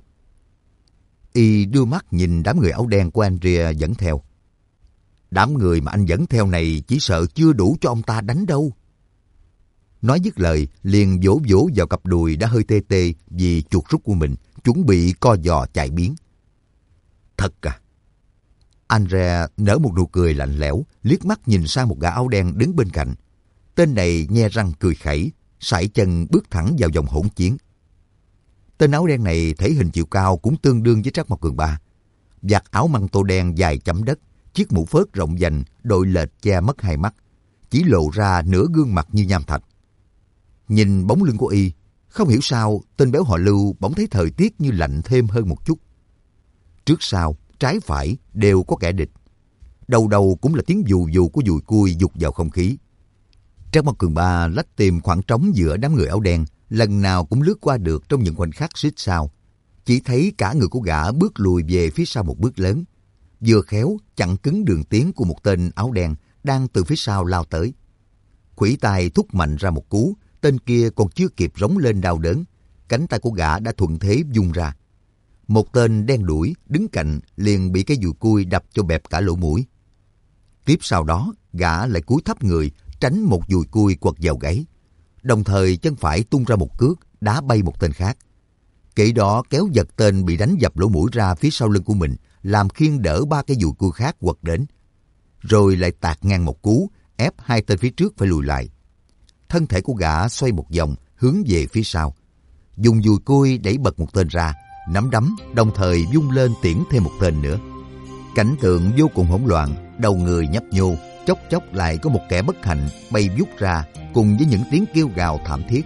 Y đưa mắt nhìn đám người áo đen của Andrea dẫn theo. Đám người mà anh dẫn theo này chỉ sợ chưa đủ cho ông ta đánh đâu. Nói dứt lời, liền vỗ vỗ vào cặp đùi đã hơi tê tê vì chuột rút của mình, chuẩn bị co giò chạy biến. Thật à? Andrea nở một nụ cười lạnh lẽo, liếc mắt nhìn sang một gã áo đen đứng bên cạnh. Tên này nhe răng cười khẩy, sải chân bước thẳng vào vòng hỗn chiến. Tên áo đen này thể hình chiều cao cũng tương đương với Trang Mặt Cường Ba. Vạt áo măng tô đen dài chấm đất, chiếc mũ phớt rộng vành đội lệch che mất hai mắt, chỉ lộ ra nửa gương mặt như nham thạch. Nhìn bóng lưng của y, không hiểu sao tên béo họ Lưu bỗng thấy thời tiết như lạnh thêm hơn một chút. Trước sau, trái phải đều có kẻ địch. Đầu đầu cũng là tiếng dù dù của dùi cui dục vào không khí. Trang Mặt Cường Ba lách tìm khoảng trống giữa đám người áo đen, lần nào cũng lướt qua được trong những khoảnh khắc xích sao. Chỉ thấy cả người của gã bước lùi về phía sau một bước lớn, vừa khéo chặn cứng đường tiến của một tên áo đen đang từ phía sau lao tới. Khuỷu tay thúc mạnh ra một cú, tên kia còn chưa kịp rống lên đau đớn, cánh tay của gã đã thuận thế vung ra. Một tên đen đuổi đứng cạnh liền bị cái dùi cui đập cho bẹp cả lỗ mũi. Tiếp sau đó, gã lại cúi thấp người tránh một dùi cui quật vào gáy, đồng thời chân phải tung ra một cước đá bay một tên khác. Kể đó kéo giật tên bị đánh dập lỗ mũi ra phía sau lưng của mình, làm khiêng đỡ 3 cái dùi cui khác quật đến, rồi lại tạt ngang một cú ép 2 tên phía trước phải lùi lại. Thân thể của gã xoay một vòng hướng về phía sau, dùng dùi cui đẩy bật một tên ra, nắm đấm đồng thời vung lên tiễn thêm một tên nữa. Cảnh tượng vô cùng hỗn loạn, đầu người nhấp nhô, chốc chốc lại có một kẻ bất hạnh bay vút ra cùng với những tiếng kêu gào thảm thiết.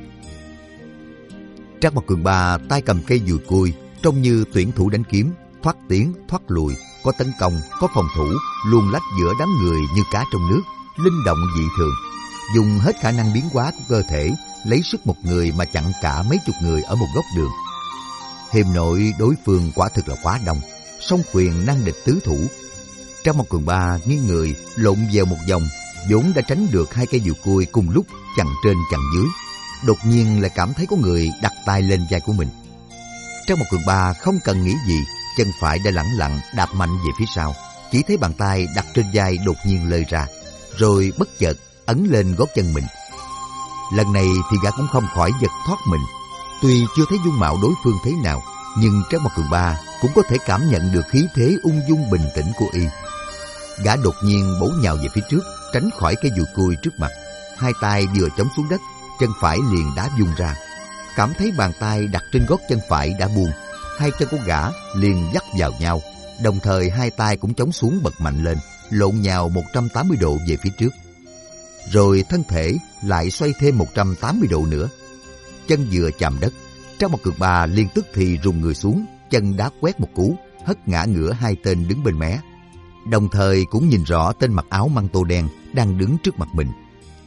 Trang Mặt Cường Ba tay cầm cây dùi cui, trông như tuyển thủ đánh kiếm, thoát tiến thoát lùi, có tấn công, có phòng thủ, luồn lách giữa đám người như cá trong nước, linh động dị thường, dùng hết khả năng biến hóa của cơ thể, lấy sức một người mà chặn cả mấy chục người ở một góc đường. Hiềm nội đối phương quả thực là quá đông, song quyền năng địch tứ thủ. Trang Mặt Cường Ba nghiêng người lộn vào một vòng, vốn đã tránh được 2 cây dùi cui cùng lúc chằng trên chằng dưới, đột nhiên lại cảm thấy có người đặt tay lên vai của mình. Trang Mặt Cường Ba không cần nghĩ gì, chân phải đã lẳng lặng đạp mạnh về phía sau, chỉ thấy bàn tay đặt trên vai đột nhiên lơi ra, rồi bất chợt ấn lên gót chân mình. Lần này thì gã cũng không khỏi giật thoát mình. Tuy chưa thấy dung mạo đối phương thế nào, nhưng Trang Mặt Cường Ba cũng có thể cảm nhận được khí thế ung dung bình tĩnh của y. Gã đột nhiên bổ nhào về phía trước, tránh khỏi cây dùi cui trước mặt. 2 tay vừa chống xuống đất, chân phải liền đá vung ra. Cảm thấy bàn tay đặt trên gót chân phải đã buông, 2 chân của gã liền dắt vào nhau, đồng thời 2 tay cũng chống xuống bật mạnh lên, lộn nhào 180 độ về phía trước. Rồi thân thể lại xoay thêm 180 độ nữa. Chân vừa chạm đất, Trang Mặt Cường Ba liền tức thì rùng người xuống, chân đá quét một cú, hất ngã ngửa 2 tên đứng bên mé. Đồng thời cũng nhìn rõ tên mặc áo măng tô đen đang đứng trước mặt mình.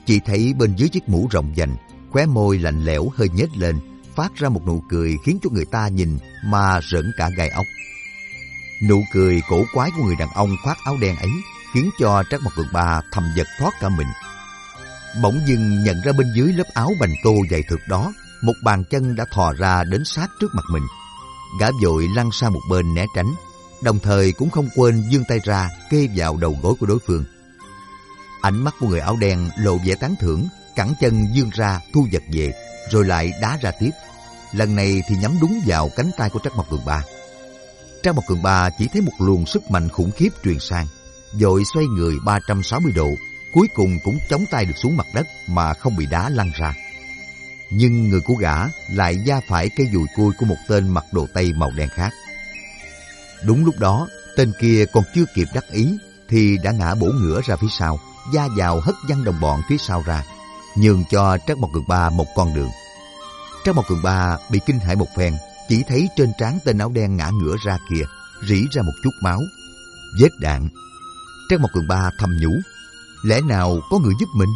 Chỉ thấy bên dưới chiếc mũ rộng vành, khóe môi lạnh lẽo hơi nhếch lên, phát ra một nụ cười khiến cho người ta nhìn mà rợn cả gai ốc. Nụ cười cổ quái của người đàn ông khoác áo đen ấy khiến cho Trác Mộc Cường Ba thầm giật thoát cả mình. Bỗng dưng nhận ra bên dưới lớp áo bành tô dày thượt đó, một bàn chân đã thò ra đến sát trước mặt mình. Gã vội lăn sang một bên né tránh, đồng thời cũng không quên giương tay ra kê vào đầu gối của đối phương. Ánh mắt của người áo đen lộ vẻ tán thưởng, cẳng chân giương ra thu vật về, rồi lại đá ra tiếp. Lần này thì nhắm đúng vào cánh tay của Trác Mộc Cường Ba. Trác Mộc Cường Ba chỉ thấy một luồng sức mạnh khủng khiếp truyền sang, vội xoay người 360 độ, cuối cùng cũng chống tay được xuống mặt đất mà không bị đá lăn ra. Nhưng người của gã lại va phải cây dùi cui của một tên mặc đồ tây màu đen khác. Đúng lúc đó, tên kia còn chưa kịp đắc ý thì đã ngã bổ ngửa ra phía sau, va vào hất văng đồng bọn phía sau ra, nhường cho Trác Mộc Cường Ba một con đường. Trác Mộc Cường Ba bị kinh hãi một phen, chỉ thấy trên trán tên áo đen ngã ngửa ra kia rỉ ra một chút máu, vết đạn. Trác Mộc Cường Ba thầm nhủ, lẽ nào có người giúp mình?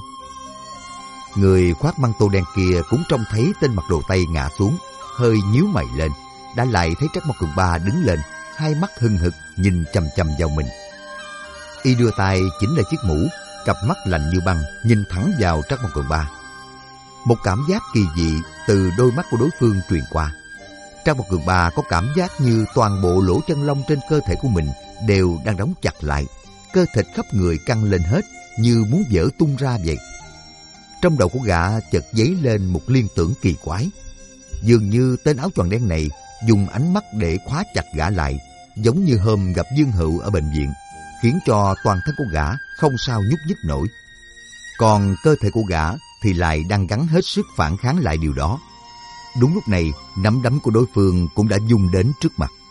Người khoác măng tô đen kia cũng trông thấy tên mặc đồ tây ngã xuống, hơi nhíu mày lên, đã lại thấy Trác Mộc Cường Ba đứng lên, hai mắt hừng hực nhìn chằm chằm vào mình. Y đưa tay chỉnh lại chiếc mũ, cặp mắt lạnh như băng nhìn thẳng vào Trác Mộc Cường Ba. Một cảm giác kỳ dị từ đôi mắt của đối phương truyền qua. Trác Mộc Cường Ba có cảm giác như toàn bộ lỗ chân lông trên cơ thể của mình đều đang đóng chặt lại, cơ thịt khắp người căng lên hết như muốn vỡ tung ra vậy. Trong đầu của gã chợt dấy lên một liên tưởng kỳ quái. Dường như tên áo choàng đen này dùng ánh mắt để khóa chặt gã lại, giống như hôm gặp Dương Hựu ở bệnh viện, khiến cho toàn thân của gã không sao nhúc nhích nổi. Còn cơ thể của gã thì lại đang gắng hết sức phản kháng lại điều đó. Đúng lúc này, nắm đấm của đối phương cũng đã vung đến trước mặt.